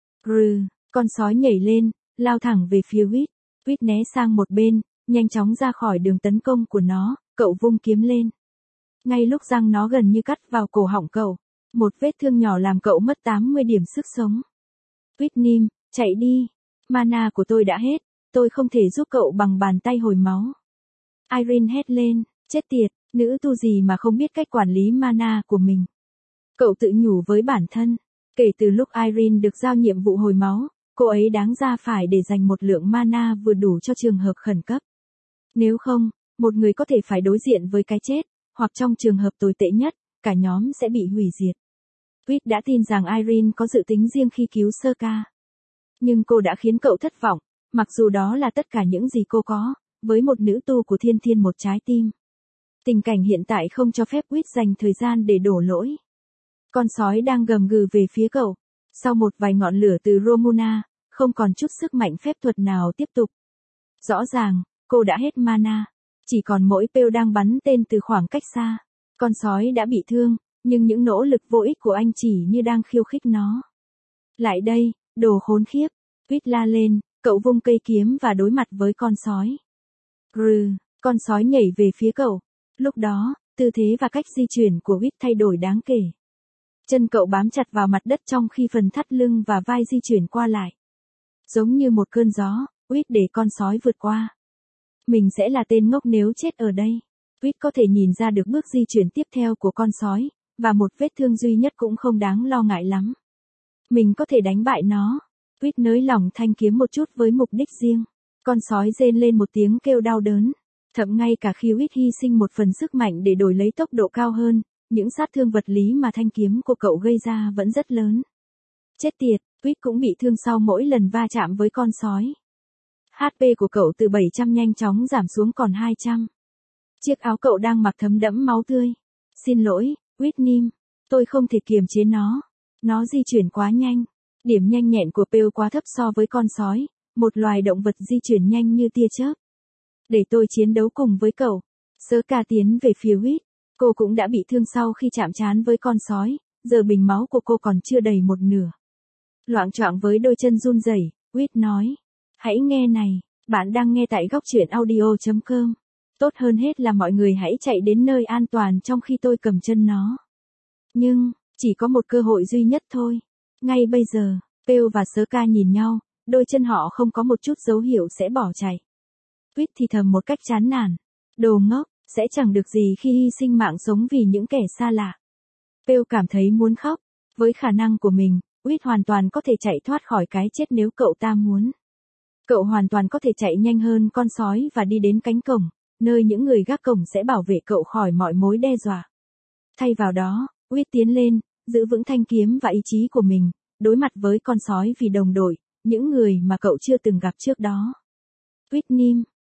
Rừ, con sói nhảy lên, lao thẳng về phía Whit. Whit né sang một bên, nhanh chóng ra khỏi đường tấn công của nó, cậu vung kiếm lên. Ngay lúc răng nó gần như cắt vào cổ họng cậu, một vết thương nhỏ làm cậu mất 80 điểm sức sống. Whitney, chạy đi, mana của tôi đã hết, tôi không thể giúp cậu bằng bàn tay hồi máu. Irene hét lên, chết tiệt, nữ tu gì mà không biết cách quản lý mana của mình. Cậu tự nhủ với bản thân, kể từ lúc Irene được giao nhiệm vụ hồi máu, cô ấy đáng ra phải để dành một lượng mana vừa đủ cho trường hợp khẩn cấp. Nếu không, một người có thể phải đối diện với cái chết, hoặc trong trường hợp tồi tệ nhất, cả nhóm sẽ bị hủy diệt. Whit đã tin rằng Irene có dự tính riêng khi cứu Sơ-ca. Nhưng cô đã khiến cậu thất vọng, mặc dù đó là tất cả những gì cô có, với một nữ tu của thiên thiên một trái tim. Tình cảnh hiện tại không cho phép Whit dành thời gian để đổ lỗi. Con sói đang gầm gừ về phía cậu. Sau một vài ngọn lửa từ Romuna, không còn chút sức mạnh phép thuật nào tiếp tục. Rõ ràng, cô đã hết mana. Chỉ còn mỗi Pew đang bắn tên từ khoảng cách xa. Con sói đã bị thương, nhưng những nỗ lực vô ích của anh chỉ như đang khiêu khích nó. Lại đây, đồ khốn khiếp. Whit la lên, cậu vung cây kiếm và đối mặt với con sói. Rừ, con sói nhảy về phía cậu. Lúc đó, tư thế và cách di chuyển của Whit thay đổi đáng kể. Chân cậu bám chặt vào mặt đất trong khi phần thắt lưng và vai di chuyển qua lại. Giống như một cơn gió, Whit để con sói vượt qua. Mình sẽ là tên ngốc nếu chết ở đây. Whit có thể nhìn ra được bước di chuyển tiếp theo của con sói, và một vết thương duy nhất cũng không đáng lo ngại lắm. Mình có thể đánh bại nó. Whit nới lỏng thanh kiếm một chút với mục đích riêng. Con sói rên lên một tiếng kêu đau đớn. Thậm ngay cả khi Whit hy sinh một phần sức mạnh để đổi lấy tốc độ cao hơn, những sát thương vật lý mà thanh kiếm của cậu gây ra vẫn rất lớn. Chết tiệt, Whit cũng bị thương sau mỗi lần va chạm với con sói. HP của cậu từ 700 nhanh chóng giảm xuống còn 200. Chiếc áo cậu đang mặc thấm đẫm máu tươi. Xin lỗi, Whitney, tôi không thể kiềm chế nó. Nó di chuyển quá nhanh. Điểm nhanh nhẹn của Pew quá thấp so với con sói, một loài động vật di chuyển nhanh như tia chớp. Để tôi chiến đấu cùng với cậu. Sơ-ca tiến về phía Whit. Cô cũng đã bị thương sau khi chạm trán với con sói, giờ bình máu của cô còn chưa đầy một nửa. Loạng choạng với đôi chân run rẩy, Whit nói. Hãy nghe này, bạn đang nghe tại góc truyện audio.com. Tốt hơn hết là mọi người hãy chạy đến nơi an toàn trong khi tôi cầm chân nó. Nhưng, chỉ có một cơ hội duy nhất thôi. Ngay bây giờ, Pew và Sơ-ca nhìn nhau, đôi chân họ không có một chút dấu hiệu sẽ bỏ chạy. Whit thì thầm một cách chán nản. Đồ ngốc, sẽ chẳng được gì khi hy sinh mạng sống vì những kẻ xa lạ. Pew cảm thấy muốn khóc. Với khả năng của mình, Whit hoàn toàn có thể chạy thoát khỏi cái chết nếu cậu ta muốn. Cậu hoàn toàn có thể chạy nhanh hơn con sói và đi đến cánh cổng, nơi những người gác cổng sẽ bảo vệ cậu khỏi mọi mối đe dọa. Thay vào đó, Whit tiến lên, giữ vững thanh kiếm và ý chí của mình, đối mặt với con sói vì đồng đội, những người mà cậu chưa từng gặp trước đó. Whitney,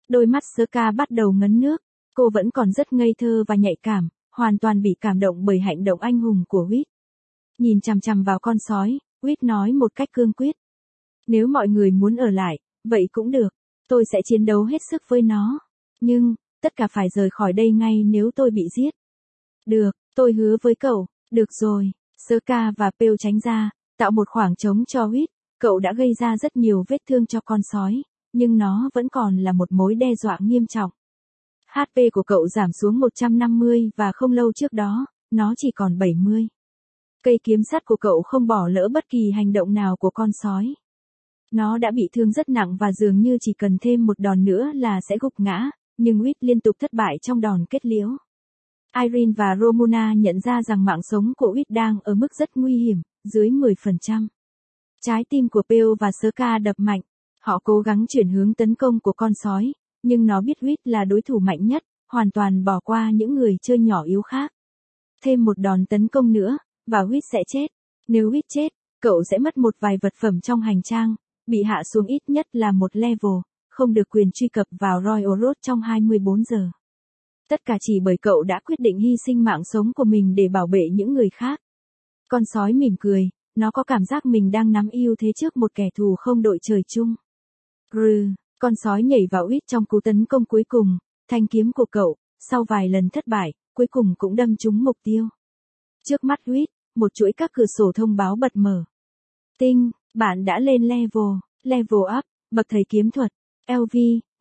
Đôi mắt Ska bắt đầu ngấn nước, cô vẫn còn rất ngây thơ và nhạy cảm, hoàn toàn bị cảm động bởi hành động anh hùng của Whit. Nhìn chằm chằm vào con sói, Whit nói một cách cương quyết. Nếu mọi người muốn ở lại, vậy cũng được, tôi sẽ chiến đấu hết sức với nó. Nhưng, tất cả phải rời khỏi đây ngay nếu tôi bị giết. Được, tôi hứa với cậu, được rồi. Ska và Pearl tránh ra, tạo một khoảng trống cho Whit. Cậu đã gây ra rất nhiều vết thương cho con sói, nhưng nó vẫn còn là một mối đe dọa nghiêm trọng. HP của cậu giảm xuống 150 và không lâu trước đó, nó chỉ còn 70. Cây kiếm sắt của cậu không bỏ lỡ bất kỳ hành động nào của con sói. Nó đã bị thương rất nặng và dường như chỉ cần thêm một đòn nữa là sẽ gục ngã, nhưng Whit liên tục thất bại trong đòn kết liễu. Irene và Romuna nhận ra rằng mạng sống của Whit đang ở mức rất nguy hiểm, dưới 10%. Trái tim của Pearl và Ska đập mạnh. Họ cố gắng chuyển hướng tấn công của con sói, nhưng nó biết Whit là đối thủ mạnh nhất, hoàn toàn bỏ qua những người chơi nhỏ yếu khác. Thêm một đòn tấn công nữa, và Whit sẽ chết. Nếu Whit chết, cậu sẽ mất một vài vật phẩm trong hành trang, bị hạ xuống ít nhất là một level, không được quyền truy cập vào Royal Road trong 24 giờ. Tất cả chỉ bởi cậu đã quyết định hy sinh mạng sống của mình để bảo vệ những người khác. Con sói mỉm cười, nó có cảm giác mình đang nắm ưu thế trước một kẻ thù không đội trời chung. Con sói nhảy vào Whit trong cú tấn công cuối cùng, thanh kiếm của cậu, sau vài lần thất bại, cuối cùng cũng đâm trúng mục tiêu. Trước mắt Whit, một chuỗi các cửa sổ thông báo bật mở. Tinh, bạn đã lên level up, bậc thầy kiếm thuật, LV,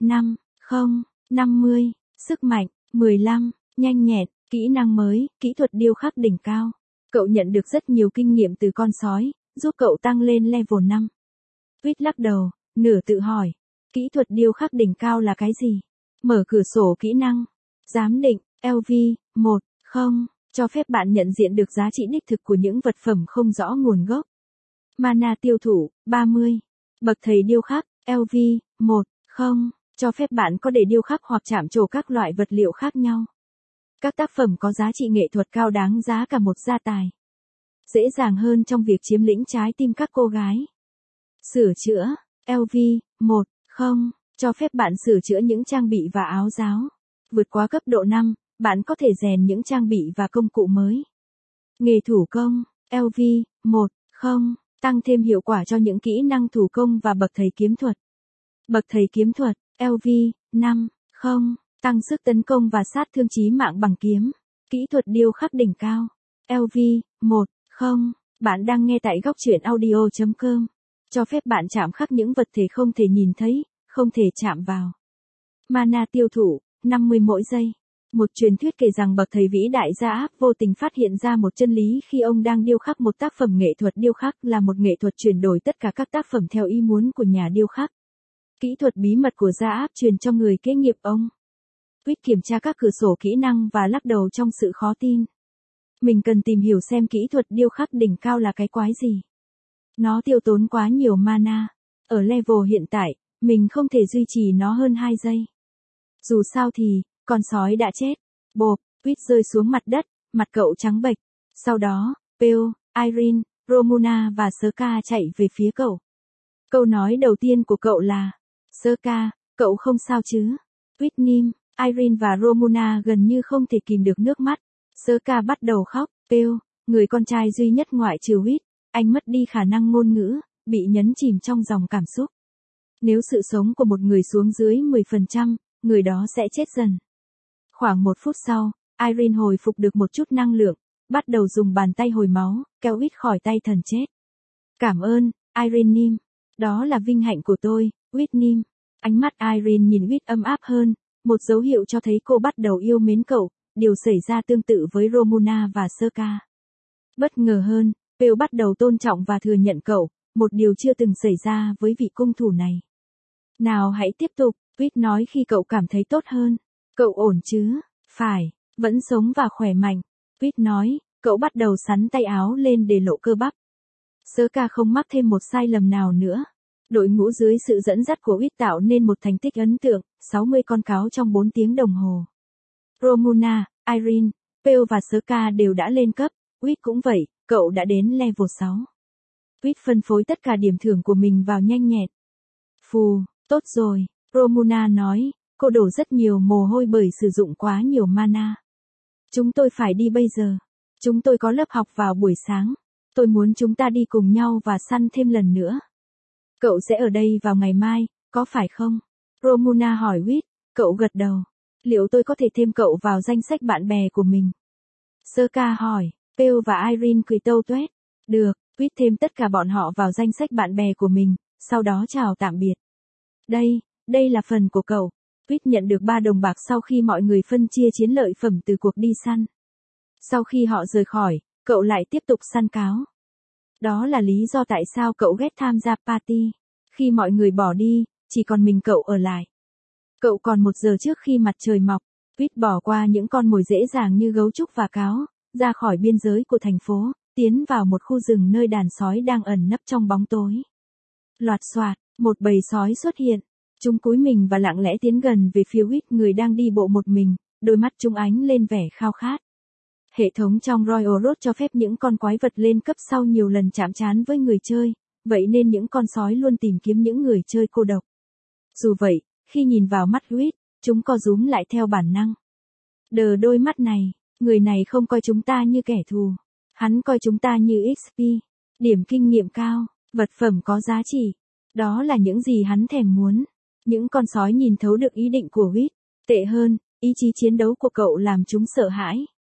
50, sức mạnh, 15, nhanh nhẹn, kỹ năng mới, kỹ thuật điêu khắc đỉnh cao. Cậu nhận được rất nhiều kinh nghiệm từ con sói, giúp cậu tăng lên level 5. Whit lắc đầu, nửa tự hỏi, kỹ thuật điêu khắc đỉnh cao là cái gì? Mở cửa sổ kỹ năng. Giám định, LV, 10, cho phép bạn nhận diện được giá trị đích thực của những vật phẩm không rõ nguồn gốc. Mana tiêu thụ, 30. Bậc thầy điêu khắc, LV, 10, cho phép bạn có thể điêu khắc hoặc chạm trổ các loại vật liệu khác nhau. Các tác phẩm có giá trị nghệ thuật cao đáng giá cả một gia tài. Dễ dàng hơn trong việc chiếm lĩnh trái tim các cô gái. Sửa chữa, LV, 10, cho phép bạn sửa chữa những trang bị và áo giáo. Vượt quá cấp độ 5, bạn có thể rèn những trang bị và công cụ mới. Nghề thủ công, LV, 10, tăng thêm hiệu quả cho những kỹ năng thủ công và bậc thầy kiếm thuật. Bậc thầy kiếm thuật, LV, 50, tăng sức tấn công và sát thương chí mạng bằng kiếm. Kỹ thuật điêu khắc đỉnh cao, LV, 10, bạn đang nghe tại góc truyện audio.com. Cho phép bạn chạm khắc những vật thể không thể nhìn thấy, không thể chạm vào. Mana tiêu thụ, 50 mỗi giây. Một truyền thuyết kể rằng bậc thầy vĩ đại Gia vô tình phát hiện ra một chân lý khi ông đang điêu khắc một tác phẩm nghệ thuật. Điêu khắc là một nghệ thuật chuyển đổi tất cả các tác phẩm theo ý muốn của nhà điêu khắc. Kỹ thuật bí mật của Gia truyền cho người kế nghiệp ông. Whit kiểm tra các cửa sổ kỹ năng và lắc đầu trong sự khó tin. Mình cần tìm hiểu xem kỹ thuật điêu khắc đỉnh cao là cái quái gì. Nó tiêu tốn quá nhiều mana. Ở level hiện tại, mình không thể duy trì nó hơn 2 giây. Dù sao thì, con sói đã chết. Bộp, Whit rơi xuống mặt đất, mặt cậu trắng bệch. Sau đó, Pearl, Irene, Romuna và Ska chạy về phía cậu. Câu nói đầu tiên của cậu là, Ska, cậu không sao chứ? Whit nín, Irene và Romuna gần như không thể kìm được nước mắt. Ska bắt đầu khóc. Pearl, người con trai duy nhất ngoại trừ Whit, anh mất đi khả năng ngôn ngữ, bị nhấn chìm trong dòng cảm xúc. Nếu sự sống của một người xuống dưới 10%, người đó sẽ chết dần. Khoảng 1 phút sau, Irene hồi phục được một chút năng lượng, bắt đầu dùng bàn tay hồi máu, kéo Whit khỏi tay thần chết. Cảm ơn, Irene nín. Đó là vinh hạnh của tôi, Whit nín. Ánh mắt Irene nhìn Whit ấm áp hơn, một dấu hiệu cho thấy cô bắt đầu yêu mến cậu, điều xảy ra tương tự với Romuna và Ska. Bất ngờ hơn, Pearl bắt đầu tôn trọng và thừa nhận cậu, một điều chưa từng xảy ra với vị cung thủ này. Nào hãy tiếp tục, Whit nói khi cậu cảm thấy tốt hơn. Cậu ổn chứ? Phải, vẫn sống và khỏe mạnh. Whit nói, cậu bắt đầu xắn tay áo lên để lộ cơ bắp. Ska không mắc thêm một sai lầm nào nữa. Đội ngũ dưới sự dẫn dắt của Whit tạo nên một thành tích ấn tượng, 60 con cáo trong 4 tiếng đồng hồ. Romuna, Irene, Pearl và Ska đều đã lên cấp, Whit cũng vậy, cậu đã đến level 6. Whit phân phối tất cả điểm thưởng của mình vào nhanh nhẹn. Phù, tốt rồi, Romuna nói, Cô đổ rất nhiều mồ hôi bởi sử dụng quá nhiều mana. Chúng tôi phải đi bây giờ. Chúng tôi có lớp học vào buổi sáng. Tôi muốn chúng ta đi cùng nhau và săn thêm lần nữa. Cậu sẽ ở đây vào ngày mai, có phải không? Romuna hỏi Whit. Cậu gật đầu. Liệu tôi có thể thêm cậu vào danh sách bạn bè của mình? Sơ-ca hỏi. Pearl và Irene cười tâu tuét. Được, Whit thêm tất cả bọn họ vào danh sách bạn bè của mình, sau đó chào tạm biệt. Đây là phần của cậu. Whit nhận được 3 đồng bạc sau khi mọi người phân chia chiến lợi phẩm từ cuộc đi săn. Sau khi họ rời khỏi, cậu lại tiếp tục săn cáo. Đó là lý do tại sao cậu ghét tham gia party. Khi mọi người bỏ đi, chỉ còn mình cậu ở lại. Cậu còn 1 giờ trước khi mặt trời mọc. Whit bỏ qua những con mồi dễ dàng như gấu trúc và cáo, ra khỏi biên giới của thành phố, tiến vào một khu rừng nơi đàn sói đang ẩn nấp trong bóng tối. Loạt soạt, một bầy sói xuất hiện. Chúng cúi mình và lặng lẽ tiến gần về phía Whit, người đang đi bộ một mình, đôi mắt chúng ánh lên vẻ khao khát. Hệ thống trong Royal Road cho phép những con quái vật lên cấp sau nhiều lần chạm trán với người chơi, vậy nên những con sói luôn tìm kiếm những người chơi cô độc. Dù vậy, khi nhìn vào mắt Whit, chúng co rúm lại theo bản năng. Đờ đôi mắt này, người này không coi chúng ta như kẻ thù. Hắn coi chúng ta như XP, điểm kinh nghiệm cao, vật phẩm có giá trị. Đó là những gì hắn thèm muốn. Những con sói nhìn thấu được ý định của Whit. Tệ hơn, ý chí chiến đấu của cậu làm chúng sợ hãi.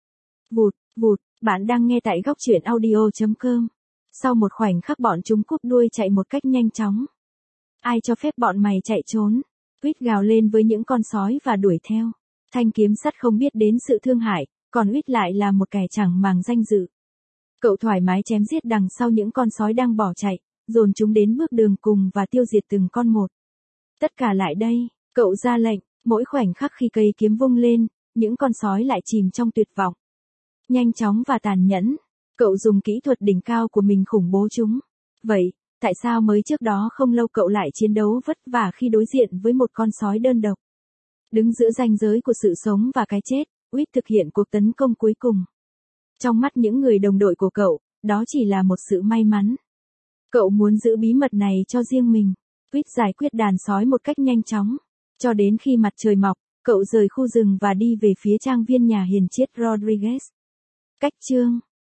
Vụt, bạn đang nghe tại góc truyện audio.com. Sau một khoảnh khắc bọn chúng cúp đuôi chạy một cách nhanh chóng. Ai cho phép bọn mày chạy trốn? Whit gào lên với những con sói và đuổi theo. Thanh kiếm sắt không biết đến sự thương hại, còn Whit lại là một kẻ chẳng màng danh dự. Cậu thoải mái chém giết đằng sau những con sói đang bỏ chạy, dồn chúng đến bước đường cùng và tiêu diệt từng con một. Tất cả lại đây, cậu ra lệnh, mỗi khoảnh khắc khi cây kiếm vung lên, những con sói lại chìm trong tuyệt vọng. Nhanh chóng và tàn nhẫn, cậu dùng kỹ thuật đỉnh cao của mình khủng bố chúng. Vậy, tại sao mới trước đó không lâu cậu lại chiến đấu vất vả khi đối diện với một con sói đơn độc? Đứng giữa ranh giới của sự sống và cái chết, Whit thực hiện cuộc tấn công cuối cùng. Trong mắt những người đồng đội của cậu, đó chỉ là một sự may mắn. Cậu muốn giữ bí mật này cho riêng mình. Whit giải quyết đàn sói một cách nhanh chóng. Cho đến khi mặt trời mọc, cậu rời khu rừng và đi về phía trang viên nhà hiền triết Rodriguez. Cách chương